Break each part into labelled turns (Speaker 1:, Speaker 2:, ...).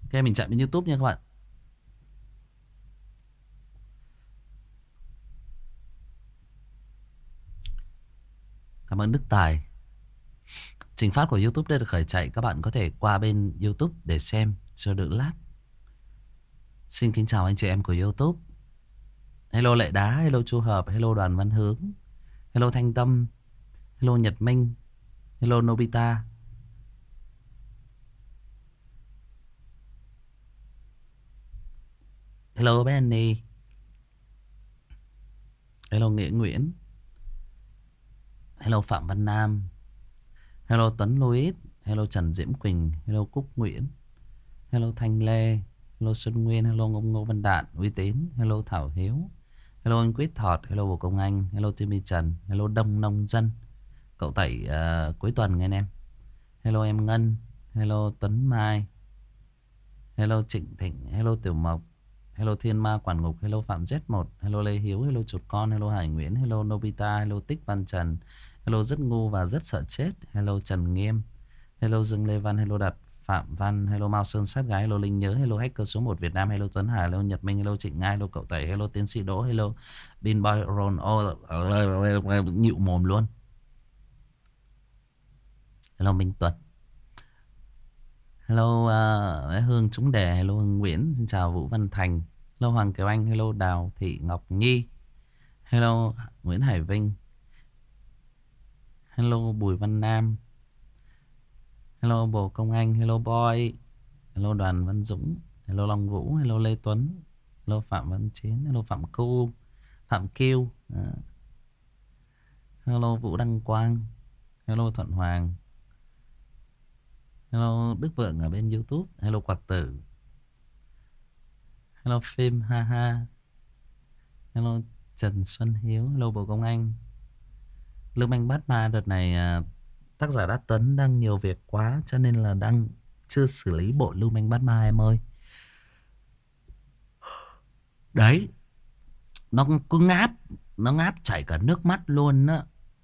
Speaker 1: Ok, mình chạy bên YouTube nha các bạn. Cảm ơn Đức Tài. Trình phát của YouTube đã được khởi chạy. Các bạn có thể qua bên YouTube để xem cho đỡ lát. Xin kính chào anh chị em của YouTube. Hello Lệ Đá, hello Chu Hợp, hello Đoàn Văn Hướng, hello Thanh Tâm, hello Nhật Minh, hello Nobita, hello Benny, hello Nghĩa Nguyễn, hello Phạm Văn Nam, hello Tuấn Louis, hello Trần Diễm Quỳnh, hello Cúc Nguyễn, hello Thanh Lê, hello Xuân Nguyên, hello Ngô Văn Đạn, Uy Tín, hello Thảo Hiếu, hello anh Quyết Thọt, hello Bồ Công Anh, hello Timmy Trần, hello Đông Nông Dân, cậu Tẩy cuối tuần nghe anh em, hello em Ngân, hello Tuấn Mai, hello Trịnh Thịnh, hello Tiểu Mộc, hello Thiên Ma Quản Ngục, hello Phạm Z1, hello Lê Hiếu, hello Chuột Con, hello Hải Nguyễn, hello Nobita, hello Tích Văn Trần, hello Rất Ngu và Rất Sợ Chết, hello Trần Nghiêm, hello Dương Lê Văn, hello Đạt Phạm Văn, hello Mao Sơn Sát Gái, hello Linh Nhớ, hello Hacker số 1 Việt Nam, hello Tuấn Hà, hello Nhật Minh, hello Trịnh Ngai, hello Cậu Tẩy, hello Tiến sĩ Đỗ, hello Binboy Ron, nhịu mồm luôn, hello Minh Tuấn, hello Hương Trúng Đề, hello Hương Nguyễn, xin chào Vũ Văn Thành, hello Hoàng Kiều Anh, hello Đào Thị Ngọc Nhi, hello Nguyễn Hải Vinh, hello Bùi Văn Nam, hello Bồ Công Anh, hello Boy, hello Đoàn Văn Dũng, hello Long Vũ, hello Lê Tuấn, hello Phạm Văn Chiến, hello Phạm Cu, Phạm Kiêu, hello Vũ Đăng Quang, hello Thuận Hoàng, hello Đức Vượng ở bên YouTube, hello Quạt Tử, hello Phim Ha Ha, hello Trần Xuân Hiếu, hello Bồ Công Anh. Lưu Manh Bát Ma đợt này tác giả Đát Tuấn đang nhiều việc quá cho nên là đang chưa xử lý bộ Lưu Manh Bát Ma em ơi. Đấy, nó cứ ngáp, nó ngáp chảy cả nước mắt luôn á.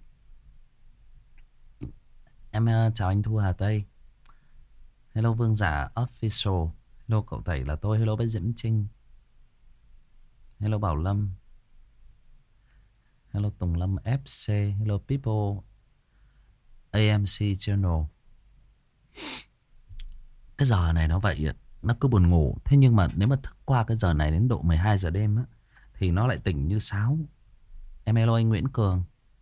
Speaker 1: Em chào anh Thu Hà Tây, hello Vương Giả Official, hello Cậu Tẩy là tôi, hello Bách Diễm Trinh, hello Bảo Lâm, hello Tùng Lâm FC, hello People AMC Channel. Cái giờ này nó vậy, nó cứ buồn ngủ. Thế nhưng mà nếu mà thức qua cái giờ này đến độ 12 giờ đêm á, thì nó lại tỉnh như sáo. Em hello anh Nguyễn Cường.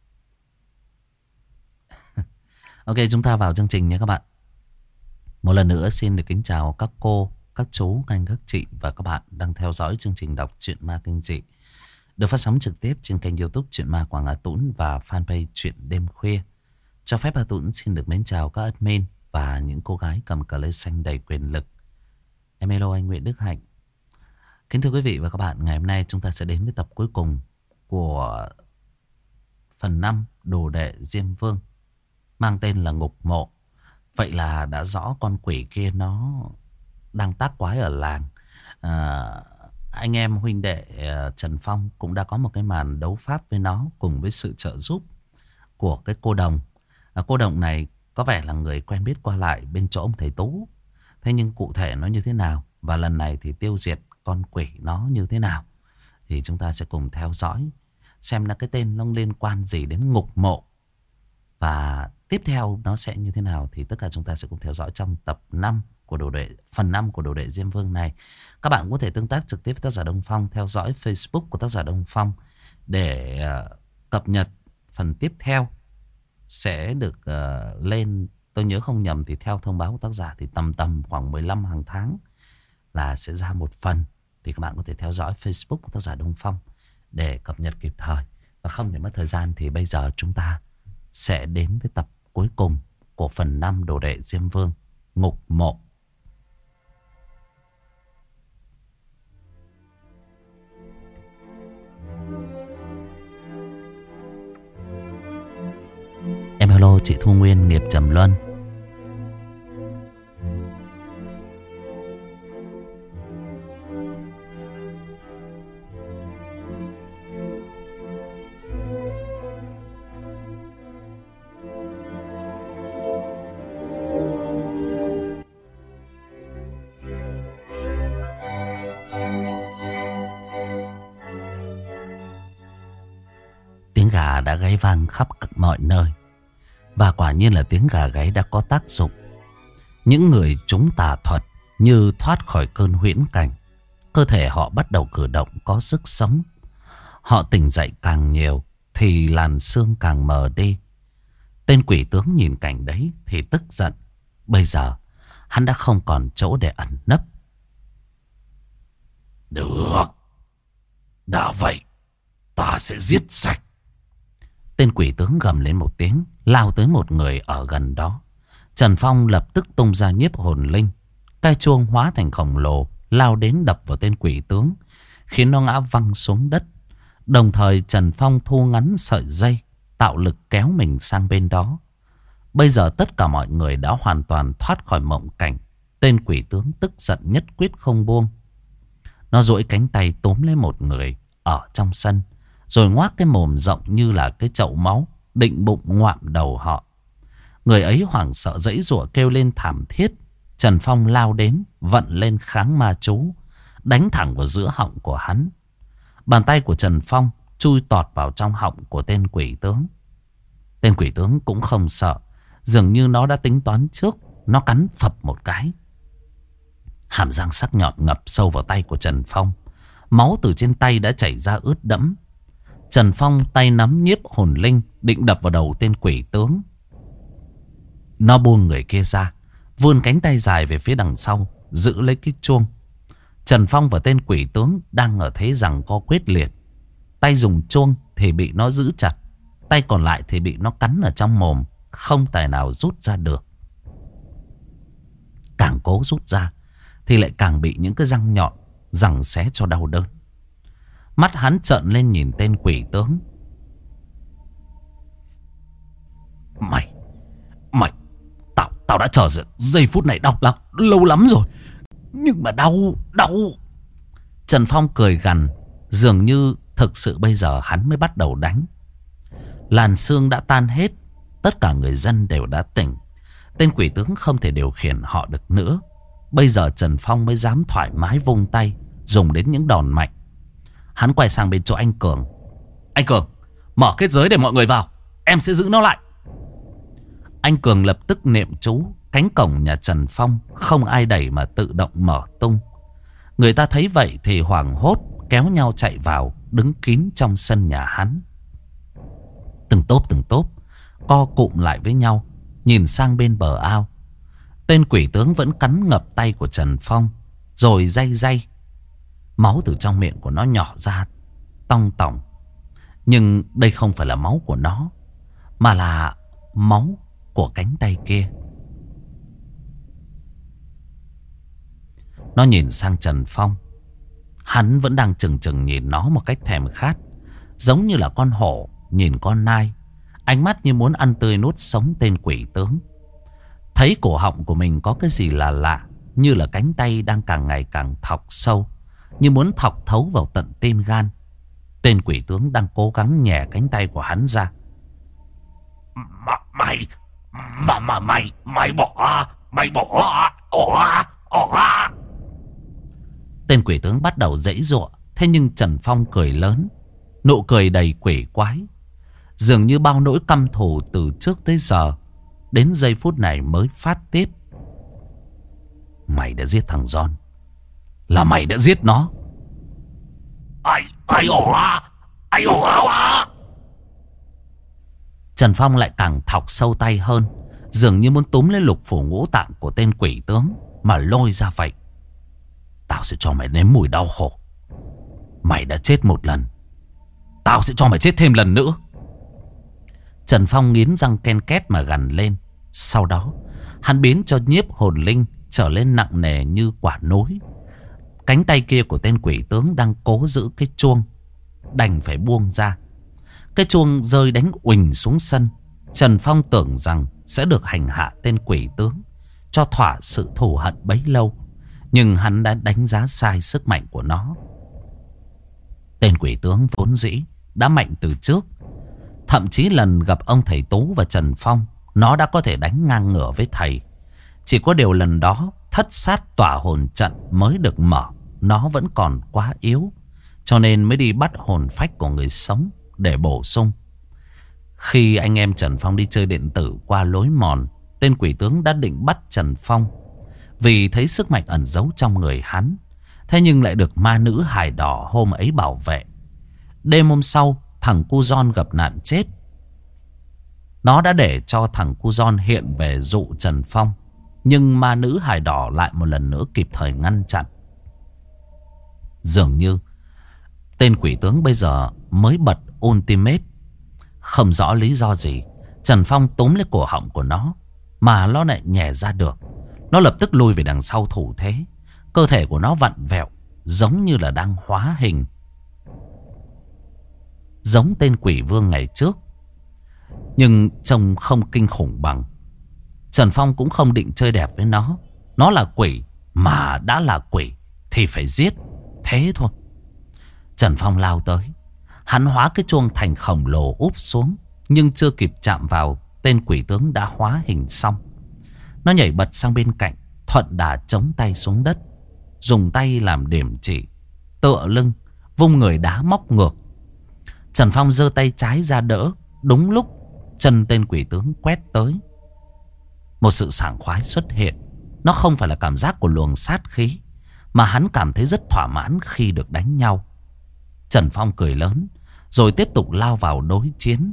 Speaker 1: Ok, chúng ta vào chương trình nha các bạn. Một lần nữa xin được kính chào các cô, các chú, các anh, các chị và các bạn đang theo dõi chương trình đọc truyện ma kinh dị được phát sóng trực tiếp trên kênh YouTube Truyện Ma Quảng Hà Tũng và fanpage Truyện Đêm Khuya. Cho phép Hà Tũng xin được mến chào các admin và những cô gái cầm cờ lê xanh đầy quyền lực. Em hello anh Nguyễn Đức Hạnh. Kính thưa quý vị và các bạn, ngày hôm nay chúng ta sẽ đến với tập cuối cùng của phần 5 Đồ Đệ Diêm Vương, mang tên là Ngục Mộ. Vậy là đã rõ con quỷ kia nó đang tác quái ở làng. à, anh em huynh đệ Trần Phong cũng đã có một cái màn đấu pháp với nó cùng với sự trợ giúp của cái cô đồng. Cô đồng này có vẻ là người quen biết qua lại bên chỗ ông thầy Tú. Thế nhưng cụ thể nó như thế nào và lần này thì tiêu diệt con quỷ nó như thế nào thì chúng ta sẽ cùng theo dõi xem là cái tên nó liên quan gì đến Ngục Mộ và tiếp theo nó sẽ như thế nào, thì tất cả chúng ta sẽ cùng theo dõi trong tập 5 của phần 5 của Đồ Đệ Diêm Vương này. Các bạn có thể tương tác trực tiếp với tác giả Đông Phong, theo dõi Facebook của tác giả Đông Phong để cập nhật phần tiếp theo sẽ được lên. Tôi nhớ không nhầm thì theo thông báo của tác giả thì tầm khoảng 15 hàng tháng là sẽ ra một phần. Thì các bạn có thể theo dõi Facebook của tác giả Đông Phong để cập nhật kịp thời. Và không để mất thời gian thì bây giờ chúng ta sẽ đến với tập cuối cùng của phần 5 Đồ Đệ Diêm Vương, Ngục Mộ. Em hello chị Thu Nguyên, Nghiệp Trầm Luân. gà đã gáy vang khắp mọi nơi. Và quả nhiên là tiếng gà gáy đã có tác dụng. Những người trúng tà thuật như thoát khỏi cơn huyễn cảnh. Cơ thể họ bắt đầu cử động có sức sống. Họ tỉnh dậy càng nhiều thì làn sương càng mờ đi. Tên quỷ tướng nhìn cảnh đấy thì tức giận. Bây giờ hắn đã không còn chỗ để ẩn nấp. Được, đã vậy ta sẽ giết sạch. Tên quỷ tướng gầm lên một tiếng, lao tới một người ở gần đó. Trần Phong lập tức tung ra nhiếp hồn linh. Cái chuông hóa thành khổng lồ, lao đến đập vào tên quỷ tướng, khiến nó ngã văng xuống đất. Đồng thời Trần Phong thu ngắn sợi dây, tạo lực kéo mình sang bên đó. Bây giờ tất cả mọi người đã hoàn toàn thoát khỏi mộng cảnh. Tên quỷ tướng tức giận nhất quyết không buông. Nó duỗi cánh tay túm lấy một người ở trong sân, rồi ngoác cái mồm rộng như là cái chậu máu, định bụng ngoạm đầu họ. Người ấy hoảng sợ giãy giụa kêu lên thảm thiết. Trần Phong lao đến, vận lên kháng ma chú, đánh thẳng vào giữa họng của hắn. Bàn tay của Trần Phong chui tọt vào trong họng của tên quỷ tướng. Tên quỷ tướng cũng không sợ, dường như nó đã tính toán trước. Nó cắn phập một cái. Hàm răng sắc nhọn ngập sâu vào tay của Trần Phong. Máu từ trên tay đã chảy ra ướt đẫm. Trần Phong tay nắm nhiếp hồn linh, định đập vào đầu tên quỷ tướng. Nó buông người kia ra, vươn cánh tay dài về phía đằng sau, giữ lấy cái chuông. Trần Phong và tên quỷ tướng đang ở thế giằng co quyết liệt. Tay dùng chuông thì bị nó giữ chặt, tay còn lại thì bị nó cắn ở trong mồm, không tài nào rút ra được. Càng cố rút ra thì lại càng bị những cái răng nhọn giằng xé cho đau đớn. Mắt hắn trợn lên nhìn tên quỷ tướng. Mày, tao đã chờ giây phút này đau lắm, lâu lắm rồi. Nhưng mà đau. Trần Phong cười gằn, dường như thực sự bây giờ hắn mới bắt đầu đánh. Làn sương đã tan hết, tất cả người dân đều đã tỉnh. Tên quỷ tướng không thể điều khiển họ được nữa. Bây giờ Trần Phong mới dám thoải mái vung tay, dùng đến những đòn mạnh. Hắn quay sang bên chỗ anh Cường. Anh Cường, mở kết giới để mọi người vào, em sẽ giữ nó lại. Anh Cường lập tức niệm chú. Cánh cổng nhà Trần Phong không ai đẩy mà tự động mở tung. Người ta thấy vậy thì hoảng hốt, kéo nhau chạy vào, đứng kín trong sân nhà hắn. Từng tốp co cụm lại với nhau, nhìn sang bên bờ ao. Tên quỷ tướng vẫn cắn ngập tay của Trần Phong, rồi day. Máu từ trong miệng của nó nhỏ ra tong tỏng. Nhưng đây không phải là máu của nó, mà là máu của cánh tay kia. Nó nhìn sang Trần Phong. Hắn vẫn đang chừng chừng nhìn nó một cách thèm khát, giống như là con hổ nhìn con nai. Ánh mắt như muốn ăn tươi nuốt sống tên quỷ tướng. Thấy cổ họng của mình có cái gì là lạ, như là cánh tay đang càng ngày càng thọc sâu, như muốn thọc thấu vào tận tim gan. Tên quỷ tướng đang cố gắng nhè cánh tay của hắn ra. Mày bỏ. Tên quỷ tướng bắt đầu giãy giụa. Thế nhưng Trần Phong cười lớn, nụ cười đầy quỷ quái, dường như bao nỗi căm thù từ trước tới giờ đến giây phút này mới phát tiết. Mày đã giết thằng John, là mày đã giết nó. Ai Trần Phong lại càng thọc sâu tay hơn, dường như muốn túm lấy lục phủ ngũ tạng của tên quỷ tướng mà lôi ra vậy. Tao sẽ cho mày nếm mùi đau khổ. Mày đã chết một lần, tao sẽ cho mày chết thêm lần nữa. Trần Phong nghiến răng ken két mà gằn lên. Sau đó hắn biến cho nhiếp hồn linh trở lên nặng nề như quả núi. Cánh tay kia của tên quỷ tướng đang cố giữ cái chuông đành phải buông ra. Cái chuông rơi đánh uỳnh xuống sân. Trần Phong tưởng rằng sẽ được hành hạ tên quỷ tướng, cho thỏa sự thù hận bấy lâu. Nhưng hắn đã đánh giá sai sức mạnh của nó. Tên quỷ tướng vốn dĩ đã mạnh từ trước. Thậm chí lần gặp ông thầy Tú và Trần Phong, nó đã có thể đánh ngang ngửa với thầy. Chỉ có điều lần đó thất sát tỏa hồn trận mới được mở, nó vẫn còn quá yếu, cho nên mới đi bắt hồn phách của người sống để bổ sung. Khi anh em Trần Phong đi chơi điện tử qua lối mòn, tên quỷ tướng đã định bắt Trần Phong vì thấy sức mạnh ẩn giấu trong người hắn. Thế nhưng lại được ma nữ hài đỏ hôm ấy bảo vệ. Đêm hôm sau, thằng Cu Giòn gặp nạn chết. Nó đã để cho thằng Cu Giòn hiện về dụ Trần Phong. Nhưng ma nữ hài đỏ lại một lần nữa kịp thời ngăn chặn. Dường như tên quỷ tướng bây giờ mới bật ultimate. Không rõ lý do gì, Trần Phong túm lấy cổ họng của nó mà nó lại nhè ra được. Nó lập tức lùi về đằng sau thủ thế. Cơ thể của nó vặn vẹo, giống như là đang hóa hình, giống tên quỷ vương ngày trước, nhưng trông không kinh khủng bằng. Trần Phong cũng không định chơi đẹp với nó. Nó là quỷ, mà đã là quỷ thì phải giết, thế thôi. Trần Phong lao tới. Hắn hóa cái chuông thành khổng lồ úp xuống, nhưng chưa kịp chạm vào, tên quỷ tướng đã hóa hình xong. Nó nhảy bật sang bên cạnh, thuận đà chống tay xuống đất, dùng tay làm điểm chỉ, tựa lưng, vung người đá móc ngược. Trần Phong giơ tay trái ra đỡ. Đúng lúc chân tên quỷ tướng quét tới, một sự sảng khoái xuất hiện. Nó không phải là cảm giác của luồng sát khí, mà hắn cảm thấy rất thỏa mãn khi được đánh nhau. Trần Phong cười lớn, rồi tiếp tục lao vào đối chiến.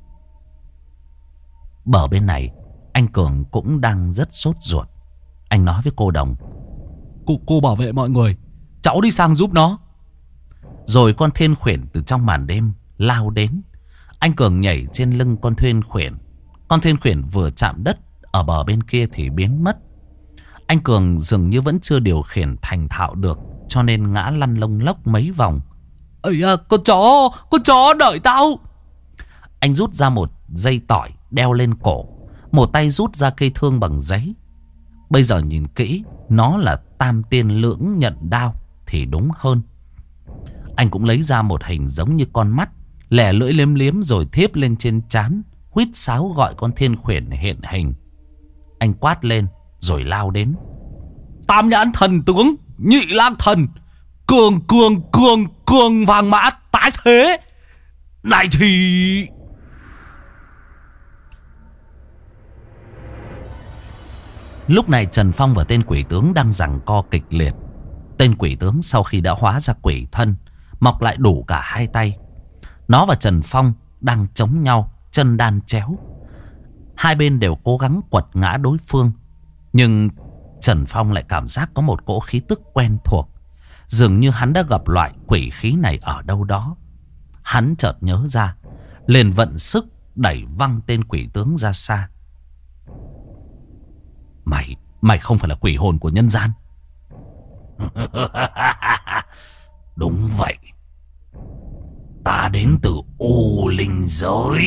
Speaker 1: Bờ bên này, anh Cường cũng đang rất sốt ruột. Anh nói với cô đồng: Cô bảo vệ mọi người, cháu đi sang giúp nó. Rồi con thiên khuyển từ trong màn đêm lao đến. Anh Cường nhảy trên lưng con thiên khuyển. Con thiên khuyển vừa chạm đất ở bờ bên kia thì biến mất. Anh Cường dường như vẫn chưa điều khiển thành thạo được, cho nên ngã lăn lông lốc mấy vòng. Ây à, con chó đợi tao. Anh rút ra một dây tỏi đeo lên cổ, một tay rút ra cây thương bằng giấy. Bây giờ nhìn kỹ, nó là tam tiên lưỡng nhận đao thì đúng hơn. Anh cũng lấy ra một hình giống như con mắt, lẻ lưỡi liếm liếm rồi thiếp lên trên trán, huýt sáo gọi con thiên khuyển hiện hình. Anh quát lên rồi lao đến. Tam nhãn thần tướng, nhị lang thần, cường vàng mã tái thế. Này thì... Lúc này Trần Phong và tên quỷ tướng đang giằng co kịch liệt. Tên quỷ tướng sau khi đã hóa ra quỷ thân, mọc lại đủ cả hai tay. Nó và Trần Phong đang chống nhau, chân đan chéo. Hai bên đều cố gắng quật ngã đối phương. Nhưng Trần Phong lại cảm giác có một cỗ khí tức quen thuộc. Dường như hắn đã gặp loại quỷ khí này ở đâu đó. Hắn chợt nhớ ra, liền vận sức đẩy văng tên quỷ tướng ra xa. Mày không phải là quỷ hồn của nhân gian. Đúng vậy, ta đến từ U Linh giới.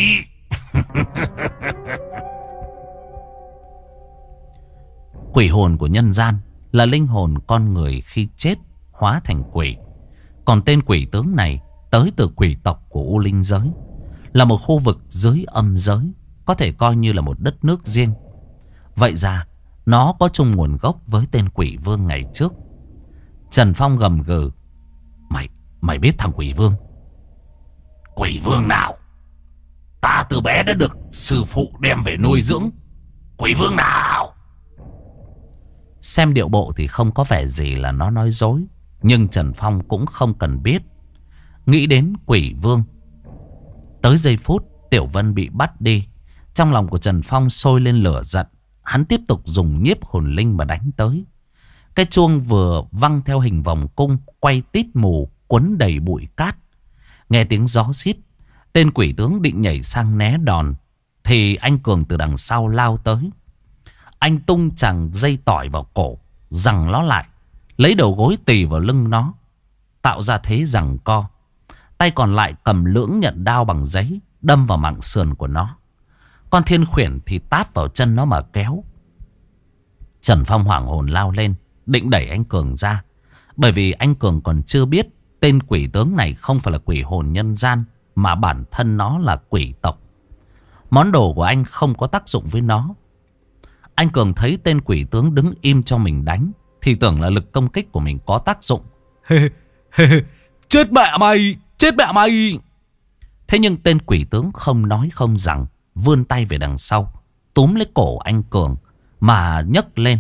Speaker 1: Quỷ hồn của nhân gian là linh hồn con người khi chết hóa thành quỷ. Còn tên quỷ tướng này tới từ quỷ tộc của U Linh giới, là một khu vực dưới âm giới, có thể coi như là một đất nước riêng. Vậy ra nó có chung nguồn gốc với tên quỷ vương ngày trước. Trần Phong gầm gừ: Mày biết thằng quỷ vương? Quỷ vương nào? Ta từ bé đã được sư phụ đem về nuôi dưỡng. Quỷ vương nào? Xem điệu bộ thì không có vẻ gì là nó nói dối, nhưng Trần Phong cũng không cần biết. Nghĩ đến quỷ vương, tới giây phút Tiểu Vân bị bắt đi, trong lòng của Trần Phong sôi lên lửa giận. Hắn tiếp tục dùng nhiếp hồn linh mà đánh tới. Cái chuông vừa văng theo hình vòng cung, quay tít mù, quấn đầy bụi cát. Nghe tiếng gió xít, tên quỷ tướng định nhảy sang né đòn, thì anh Cường từ đằng sau lao tới. Anh tung chằng dây tỏi vào cổ, giằng nó lại, lấy đầu gối tì vào lưng nó, tạo ra thế giằng co. Tay còn lại cầm lưỡng nhận đao bằng giấy, đâm vào mảng sườn của nó. Con thiên khuyển thì tát vào chân nó mà kéo. Trần Phong hoảng hồn lao lên, định đẩy anh Cường ra. Bởi vì anh Cường còn chưa biết tên quỷ tướng này không phải là quỷ hồn nhân gian, mà bản thân nó là quỷ tộc. Món đồ của anh không có tác dụng với nó. Anh Cường thấy tên quỷ tướng đứng im cho mình đánh, thì tưởng là lực công kích của mình có tác dụng. Chết mẹ mày! Chết mẹ mày! Thế nhưng tên quỷ tướng không nói không rằng, vươn tay về đằng sau, túm lấy cổ anh Cường mà nhấc lên.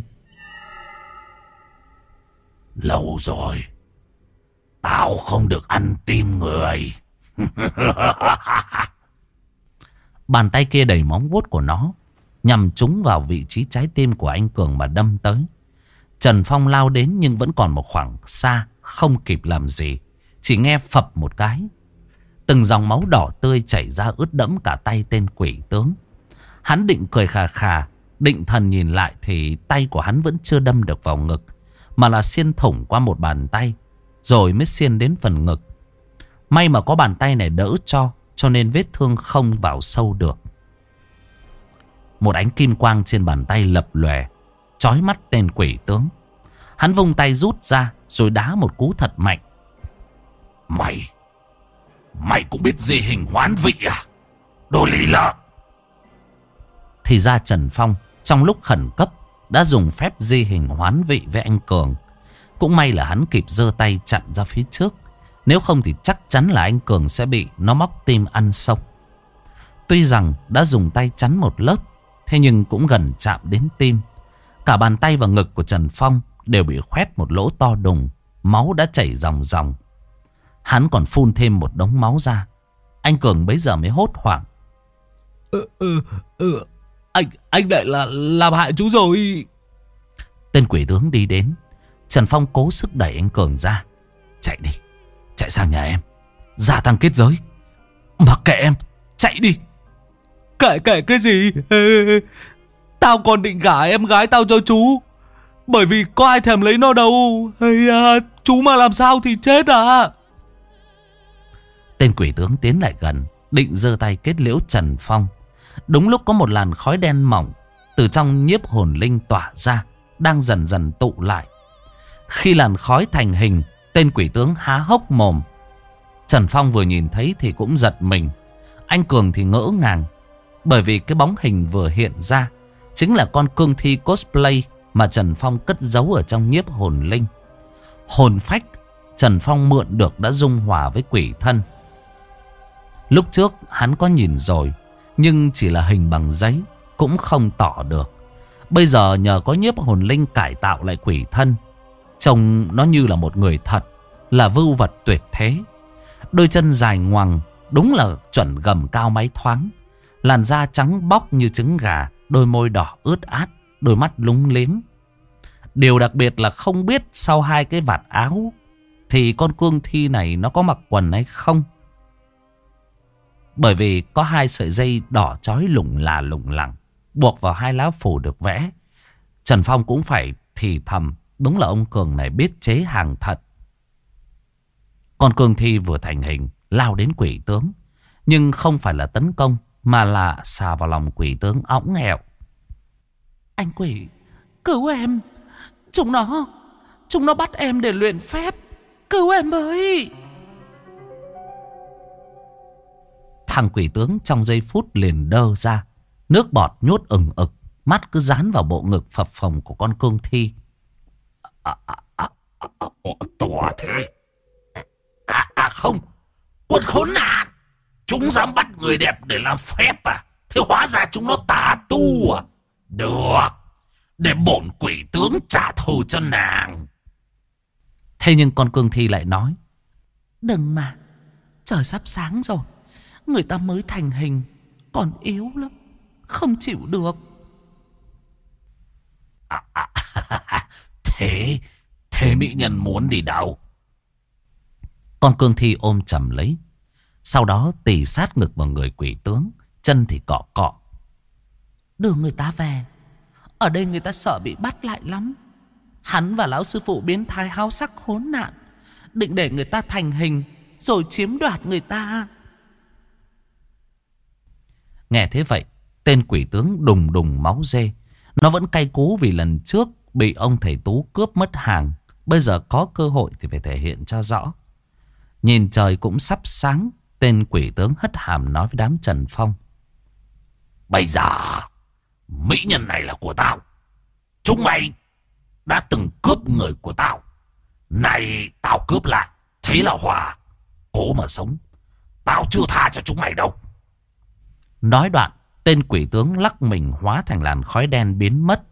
Speaker 1: Lâu rồi tao không được ăn tim người. Bàn tay kia đầy móng vuốt của nó nhằm trúng vào vị trí trái tim của anh Cường mà đâm tới. Trần Phong lao đến nhưng vẫn còn một khoảng xa, không kịp làm gì. Chỉ nghe phập một cái, từng dòng máu đỏ tươi chảy ra ướt đẫm cả tay tên quỷ tướng. Hắn định cười khà khà, định thần nhìn lại thì tay của hắn vẫn chưa đâm được vào ngực, mà là xiên thủng qua một bàn tay, rồi mới xiên đến phần ngực. May mà có bàn tay này đỡ cho nên vết thương không vào sâu được. Một ánh kim quang trên bàn tay lập lòe, chói mắt tên quỷ tướng. Hắn vung tay rút ra rồi đá một cú thật mạnh. Mày cũng biết di hình hoán vị à? Đồ lì lợm. Thì ra Trần Phong trong lúc khẩn cấp đã dùng phép di hình hoán vị với anh Cường. Cũng may là hắn kịp giơ tay chặn ra phía trước, nếu không thì chắc chắn là anh Cường sẽ bị nó móc tim ăn sống. Tuy rằng đã dùng tay chắn một lớp, thế nhưng cũng gần chạm đến tim. Cả bàn tay và ngực của Trần Phong đều bị khoét một lỗ to đùng, máu đã chảy ròng ròng. Hắn còn phun thêm một đống máu ra. Anh Cường bấy giờ mới hốt hoảng. Anh lại là làm hại chú rồi. Tên quỷ tướng đi đến. Trần Phong cố sức đẩy anh Cường ra. Chạy đi, chạy sang nhà em, gia tăng kết giới. Mặc kệ em, chạy đi. Kệ cái gì? Tao còn định gả em gái tao cho chú, bởi vì có ai thèm lấy nó đâu. Chú mà làm sao thì chết à. Tên quỷ tướng tiến lại gần, định giơ tay kết liễu Trần Phong. Đúng lúc có một làn khói đen mỏng từ trong nhiếp hồn linh tỏa ra, đang dần dần tụ lại. Khi làn khói thành hình, tên quỷ tướng há hốc mồm. Trần Phong vừa nhìn thấy thì cũng giật mình. Anh Cường thì ngỡ ngàng, bởi vì cái bóng hình vừa hiện ra chính là con cương thi cosplay mà Trần Phong cất giấu ở trong nhiếp hồn linh. Hồn phách Trần Phong mượn được đã dung hòa với quỷ thân. Lúc trước hắn có nhìn rồi, nhưng chỉ là hình bằng giấy, cũng không tỏ được. Bây giờ nhờ có nhiếp hồn linh cải tạo lại quỷ thân, trông nó như là một người thật, là vưu vật tuyệt thế. Đôi chân dài ngoằng, đúng là chuẩn gầm cao máy thoáng. Làn da trắng bóc như trứng gà, đôi môi đỏ ướt át, đôi mắt lúng liếng. Điều đặc biệt là không biết sau hai cái vạt áo thì con cương thi này nó có mặc quần hay không. Bởi vì có hai sợi dây đỏ chói lủng lẳng buộc vào hai lá phù được vẽ. Trần Phong cũng phải thì thầm, đúng là ông Cường này biết chế hàng thật. Con cương thi vừa thành hình lao đến quỷ tướng, nhưng không phải là tấn công, mà là xà vào lòng quỷ tướng õng ẹo. Anh quỷ, cứu em. Chúng nó bắt em để luyện phép. Cứu em với. Thằng quỷ tướng trong giây phút liền đơ ra, nước bọt nhốt ừng ực, mắt cứ dán vào bộ ngực phập phồng của con cương thi. To thế. Không, quân khốn nạn. Chúng dám bắt người đẹp để làm phép à? Thế hóa ra chúng nó tà tu à? Được, để bổn quỷ tướng trả thù cho nàng. Thế nhưng con cương thi lại nói, đừng mà, trời sắp sáng rồi, người ta mới thành hình, còn yếu lắm, không chịu được. Thế mỹ nhân muốn đi đâu? Con cương thi ôm chầm lấy, sau đó tì sát ngực vào người quỷ tướng, chân thì cọ cọ. Đưa người ta về, ở đây người ta sợ bị bắt lại lắm. Hắn và lão sư phụ biến thái háo sắc khốn nạn, định để người ta thành hình rồi chiếm đoạt người ta. Nghe thế vậy, tên quỷ tướng đùng đùng máu dê. Nó vẫn cay cú vì lần trước bị ông thầy Tú cướp mất hàng. Bây giờ có cơ hội thì phải thể hiện cho rõ. Nhìn trời cũng sắp sáng, tên quỷ tướng hất hàm nói với đám Trần Phong, bây giờ mỹ nhân này là của tao. Chúng mày đã từng cướp người của tao, này tao cướp lại, thế là hòa. Cố mà sống,
Speaker 2: Tao chưa tha cho chúng mày đâu.
Speaker 1: Nói đoạn, tên quỷ tướng lắc mình hóa thành làn khói đen biến mất.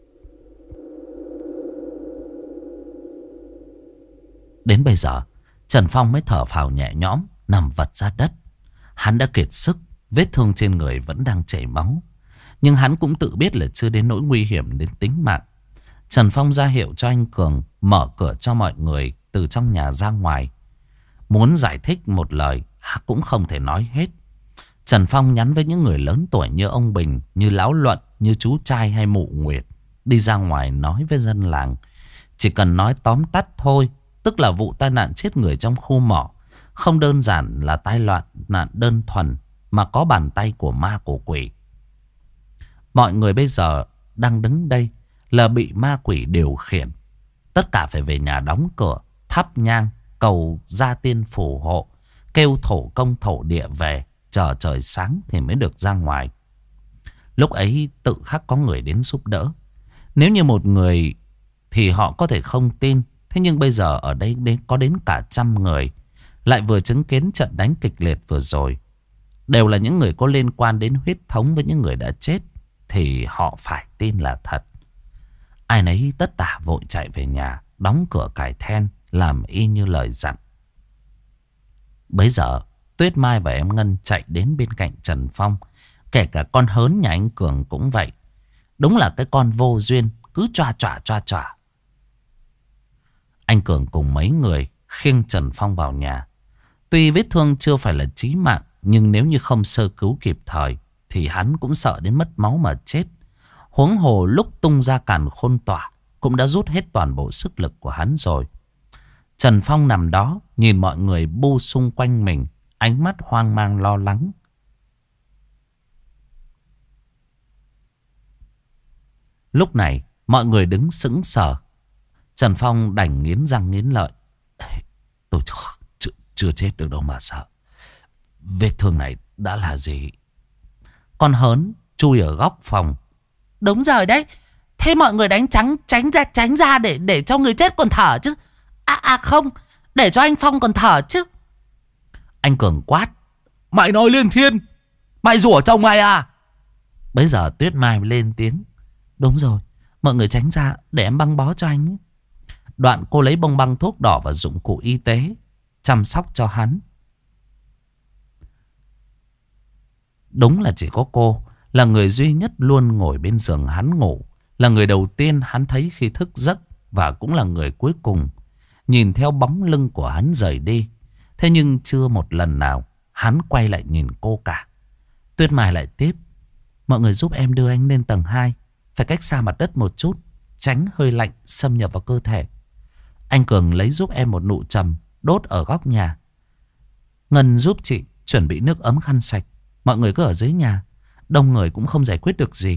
Speaker 1: Đến bây giờ, Trần Phong mới thở phào nhẹ nhõm, nằm vật ra đất. Hắn đã kiệt sức, vết thương trên người vẫn đang chảy máu. Nhưng hắn cũng tự biết là chưa đến nỗi nguy hiểm đến tính mạng. Trần Phong ra hiệu cho anh Cường mở cửa cho mọi người từ trong nhà ra ngoài. Muốn giải thích một lời cũng không thể nói hết. Trần Phong nhắn với những người lớn tuổi như ông Bình, như Lão Luận, như chú trai hay mụ Nguyệt. Đi ra ngoài nói với dân làng. Chỉ cần nói tóm tắt thôi, tức là vụ tai nạn chết người trong khu mỏ không đơn giản là tai nạn đơn thuần, mà có bàn tay của ma của quỷ. Mọi người bây giờ đang đứng đây là bị ma quỷ điều khiển. Tất cả phải về nhà đóng cửa, thắp nhang, cầu gia tiên phù hộ, kêu thổ công thổ địa về, chờ trời sáng thì mới được ra ngoài. Lúc ấy tự khắc có người đến giúp đỡ. Nếu như một người thì họ có thể không tin. Thế nhưng bây giờ ở đây có đến cả 100 người, lại vừa chứng kiến trận đánh kịch liệt vừa rồi. Đều là những người có liên quan đến huyết thống với những người đã chết, thì họ phải tin là thật. Ai nấy tất tả vội chạy về nhà, đóng cửa cài then, làm y như lời dặn. Bấy giờ Tuyết Mai và em Ngân chạy đến bên cạnh Trần Phong. Kể cả con hớn nhà anh Cường cũng vậy. Đúng là cái con vô duyên, cứ choa choa. Anh Cường cùng mấy người khiêng Trần Phong vào nhà. Tuy vết thương chưa phải là chí mạng, nhưng nếu như không sơ cứu kịp thời thì hắn cũng sợ đến mất máu mà chết. Huống hồ lúc tung ra càn khôn tỏa cũng đã rút hết toàn bộ sức lực của hắn rồi. Trần Phong nằm đó nhìn mọi người bu xung quanh mình, ánh mắt hoang mang lo lắng. Lúc này mọi người đứng sững sờ. Trần Phong đành nghiến răng nghiến lợi. Tôi chưa chết được đâu mà sợ. Vết thương này đã là gì? Con hớn chui ở góc phòng. Đúng rồi đấy. Thế mọi người đánh tránh ra để cho người chết còn thở chứ. Không, để cho anh Phong còn thở chứ. Anh Cường quát. Mày nói liên thiên, mày rủa chồng mày à? Bây giờ Tuyết Mai lên tiếng. Đúng rồi, mọi người tránh ra để em băng bó cho anh. Đoạn cô lấy bông băng thuốc đỏ và dụng cụ y tế chăm sóc cho hắn. Đúng là chỉ có cô là người duy nhất luôn ngồi bên giường hắn ngủ, là người đầu tiên hắn thấy khi thức giấc, và cũng là người cuối cùng nhìn theo bóng lưng của hắn rời đi. Thế nhưng chưa một lần nào hắn quay lại nhìn cô cả. Tuyết Mai lại tiếp. Mọi người giúp em đưa anh lên tầng 2, phải cách xa mặt đất một chút, tránh hơi lạnh xâm nhập vào cơ thể. Anh Cường lấy giúp em một nụ trầm đốt ở góc nhà. Ngân giúp chị chuẩn bị nước ấm khăn sạch. Mọi người cứ ở dưới nhà, đông người cũng không giải quyết được gì.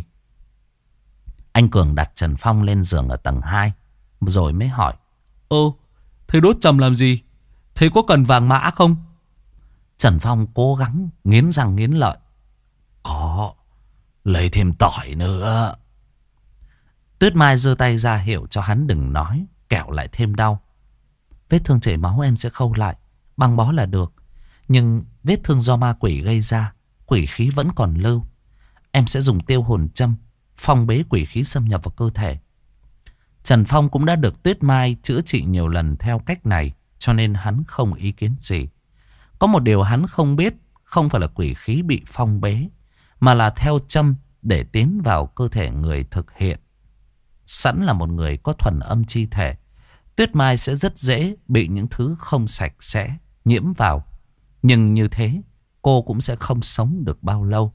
Speaker 1: Anh Cường đặt Trần Phong lên giường ở tầng 2, rồi mới hỏi. Thế đốt trầm làm gì? Thế có cần vàng mã không? Trần Phong cố gắng nghiến răng nghiến lợi. Có, lấy thêm tỏi nữa. Tuyết Mai giơ tay ra hiệu cho hắn đừng nói, kẻo lại thêm đau. Vết thương chảy máu em sẽ khâu lại, băng bó là được. Nhưng vết thương do ma quỷ gây ra, quỷ khí vẫn còn lưu. Em sẽ dùng tiêu hồn châm phong bế quỷ khí xâm nhập vào cơ thể. Trần Phong cũng đã được Tuyết Mai chữa trị nhiều lần theo cách này, cho nên hắn không ý kiến gì. Có một điều hắn không biết, không phải là quỷ khí bị phong bế, mà là theo châm để tiến vào cơ thể người thực hiện. Sẵn là một người có thuần âm chi thể, Tuyết Mai sẽ rất dễ bị những thứ không sạch sẽ nhiễm vào. Nhưng như thế, cô cũng sẽ không sống được bao lâu.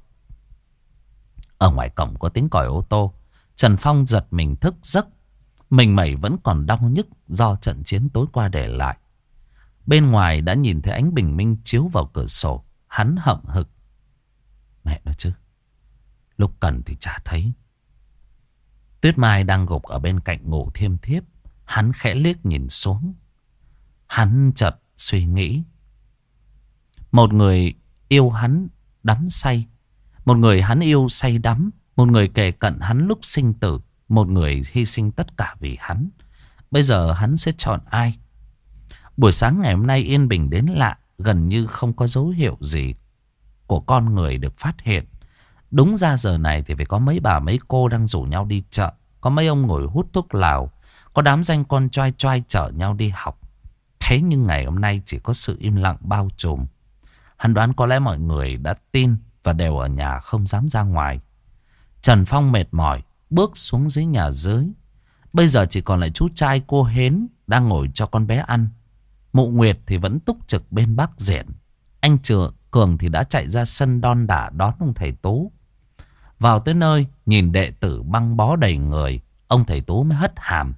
Speaker 1: Ở ngoài cổng có tiếng còi ô tô. Trần Phong giật mình thức giấc. Mình mẩy vẫn còn đau nhức do trận chiến tối qua để lại. Bên ngoài đã nhìn thấy ánh bình minh chiếu vào cửa sổ. Hắn hậm hực. Mẹ nói chứ, lúc cần thì chả thấy. Tuyết Mai đang gục ở bên cạnh ngủ thiêm thiếp. Hắn khẽ liếc nhìn xuống. Hắn chợt suy nghĩ. Một người yêu hắn đắm say, một người hắn yêu say đắm, một người kề cận hắn lúc sinh tử, một người hy sinh tất cả vì hắn. Bây giờ hắn sẽ chọn ai? Buổi sáng ngày hôm nay yên bình đến lạ, gần như không có dấu hiệu gì của con người được phát hiện. Đúng ra giờ này thì phải có mấy bà mấy cô đang rủ nhau đi chợ, có mấy ông ngồi hút thuốc lào, có đám danh con choai choai chở nhau đi học. Thế nhưng ngày hôm nay chỉ có sự im lặng bao trùm. Hắn đoán có lẽ mọi người đã tin và đều ở nhà không dám ra ngoài. Trần Phong mệt mỏi bước xuống dưới nhà dưới. Bây giờ chỉ còn lại chú trai cô Hến đang ngồi cho con bé ăn. Mụ Nguyệt thì vẫn túc trực bên Bác Diện. Anh Cường thì đã chạy ra sân đon đả đón ông thầy Tú. Vào tới nơi, nhìn đệ tử băng bó đầy người, ông thầy Tú mới hất hàm.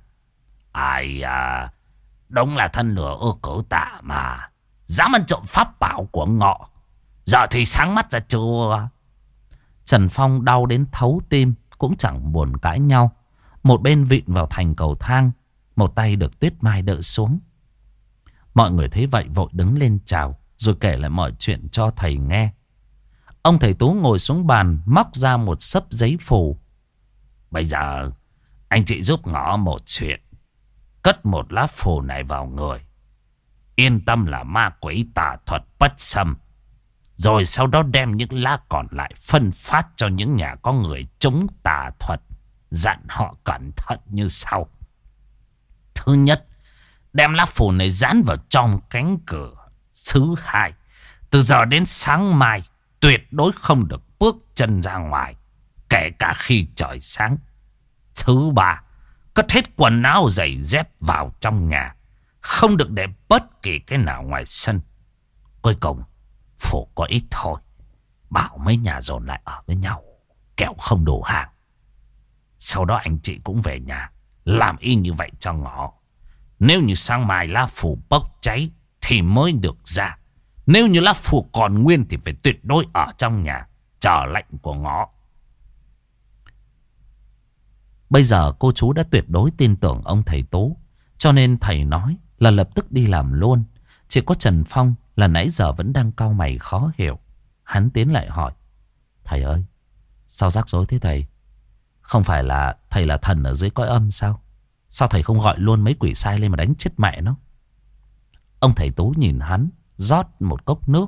Speaker 1: Ai à, đúng là thân lửa ưa cửu tả mà. Dám ăn trộm pháp bảo của Ngọ. Giờ thì sáng mắt ra chưa? Trần Phong đau đến thấu tim, cũng chẳng buồn cãi nhau. Một bên vịn vào thành cầu thang, một tay được Tuyết Mai đỡ xuống. Mọi người thấy vậy vội đứng lên chào, rồi kể lại mọi chuyện cho thầy nghe. Ông thầy Tú ngồi xuống bàn, móc ra một xấp giấy phù. Bây giờ anh chị giúp Ngọ một chuyện. Cất một lá phù này vào người. Yên tâm là ma quỷ tà thuật bất xâm. Rồi sau đó đem những lá còn lại phân phát cho những nhà có người chống tà thuật. Dặn họ cẩn thận như sau. Thứ nhất, đem lá phù này dán vào trong cánh cửa. Thứ hai, từ giờ đến sáng mai tuyệt đối không được bước chân ra ngoài, kể cả khi trời sáng. Thứ ba, cất hết quần áo giày dép vào trong nhà, không được để bất kỳ cái nào ngoài sân. Cuối cùng, phù có ít thôi, bảo mấy nhà dồn lại ở với nhau, kẻo không đủ hàng. Sau đó anh chị cũng về nhà làm y như vậy cho Ngọ. Nếu như sáng mai lá phù bốc cháy thì mới được ra. Nếu như lá phù còn nguyên thì phải tuyệt đối ở trong nhà chờ lệnh của Ngọ. Bây giờ cô chú đã tuyệt đối tin tưởng ông thầy Tú, cho nên thầy nói là lập tức đi làm luôn. Chỉ có Trần Phong là nãy giờ vẫn đang cau mày khó hiểu. Hắn tiến lại hỏi: Thầy ơi, sao rắc rối thế thầy? Không phải là thầy là thần ở dưới cõi âm sao? Sao thầy không gọi luôn mấy quỷ sai lên mà đánh chết mẹ nó? Ông thầy Tú nhìn hắn, rót một cốc nước,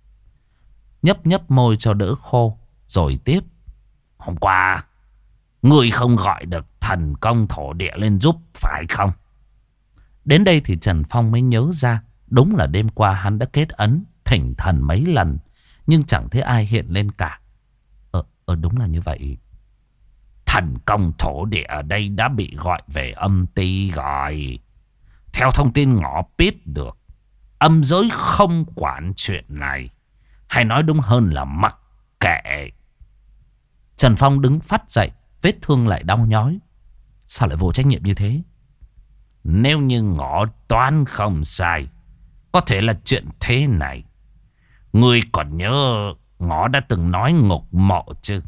Speaker 1: nhấp nhấp môi cho đỡ khô, rồi tiếp: Hôm qua ngươi không gọi được thần công thổ địa lên giúp phải không? Đến đây thì Trần Phong mới nhớ ra, đúng là đêm qua hắn đã kết ấn thỉnh thần mấy lần, nhưng chẳng thấy ai hiện lên cả. Đúng là như vậy. Thần công thổ địa ở đây đã bị gọi về âm ty rồi. Theo thông tin Ngọ biết được, âm giới không quản chuyện này, hay nói đúng hơn là mặc kệ. Trần Phong đứng phắt dậy, vết thương lại đau nhói. Sao lại vô trách nhiệm như thế? Nếu như Ngọ toán không sai, có thể là chuyện thế này. Ngươi còn nhớ Ngọ đã từng nói ngục mộ chứ?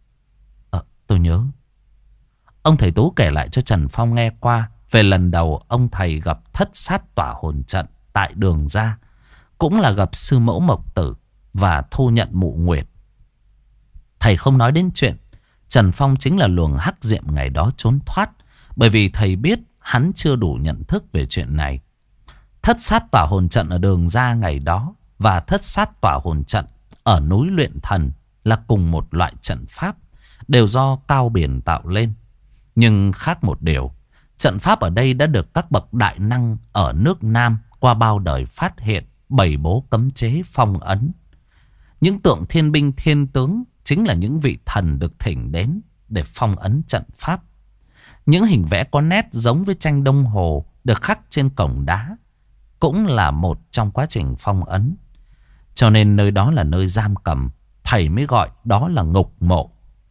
Speaker 1: Tôi nhớ. Ông thầy Tú kể lại cho Trần Phong nghe qua về lần đầu ông thầy gặp thất sát tỏa hồn trận tại Đường Ra, cũng là gặp sư mẫu Mộc Tử và thu nhận mụ Nguyệt. Thầy không nói đến chuyện Trần Phong chính là luồng hắc diệm ngày đó trốn thoát, bởi vì thầy biết hắn chưa đủ nhận thức về chuyện này. Thất sát tỏa hồn trận ở Đường Ra ngày đó và thất sát tỏa hồn trận ở núi Luyện Thần là cùng một loại trận pháp, đều do Cao Biển tạo lên. Nhưng khác một điều, trận pháp ở đây đã được các bậc đại năng ở nước Nam qua bao đời phát hiện, bày bố cấm chế phong ấn. Những tượng thiên binh thiên tướng chính là những vị thần được thỉnh đến để phong ấn trận pháp. Những hình vẽ có nét giống với tranh Đông Hồ được khắc trên cổng đá cũng là một trong quá trình phong ấn. Cho nên nơi đó là nơi giam cầm, thầy mới gọi đó là ngục mộ.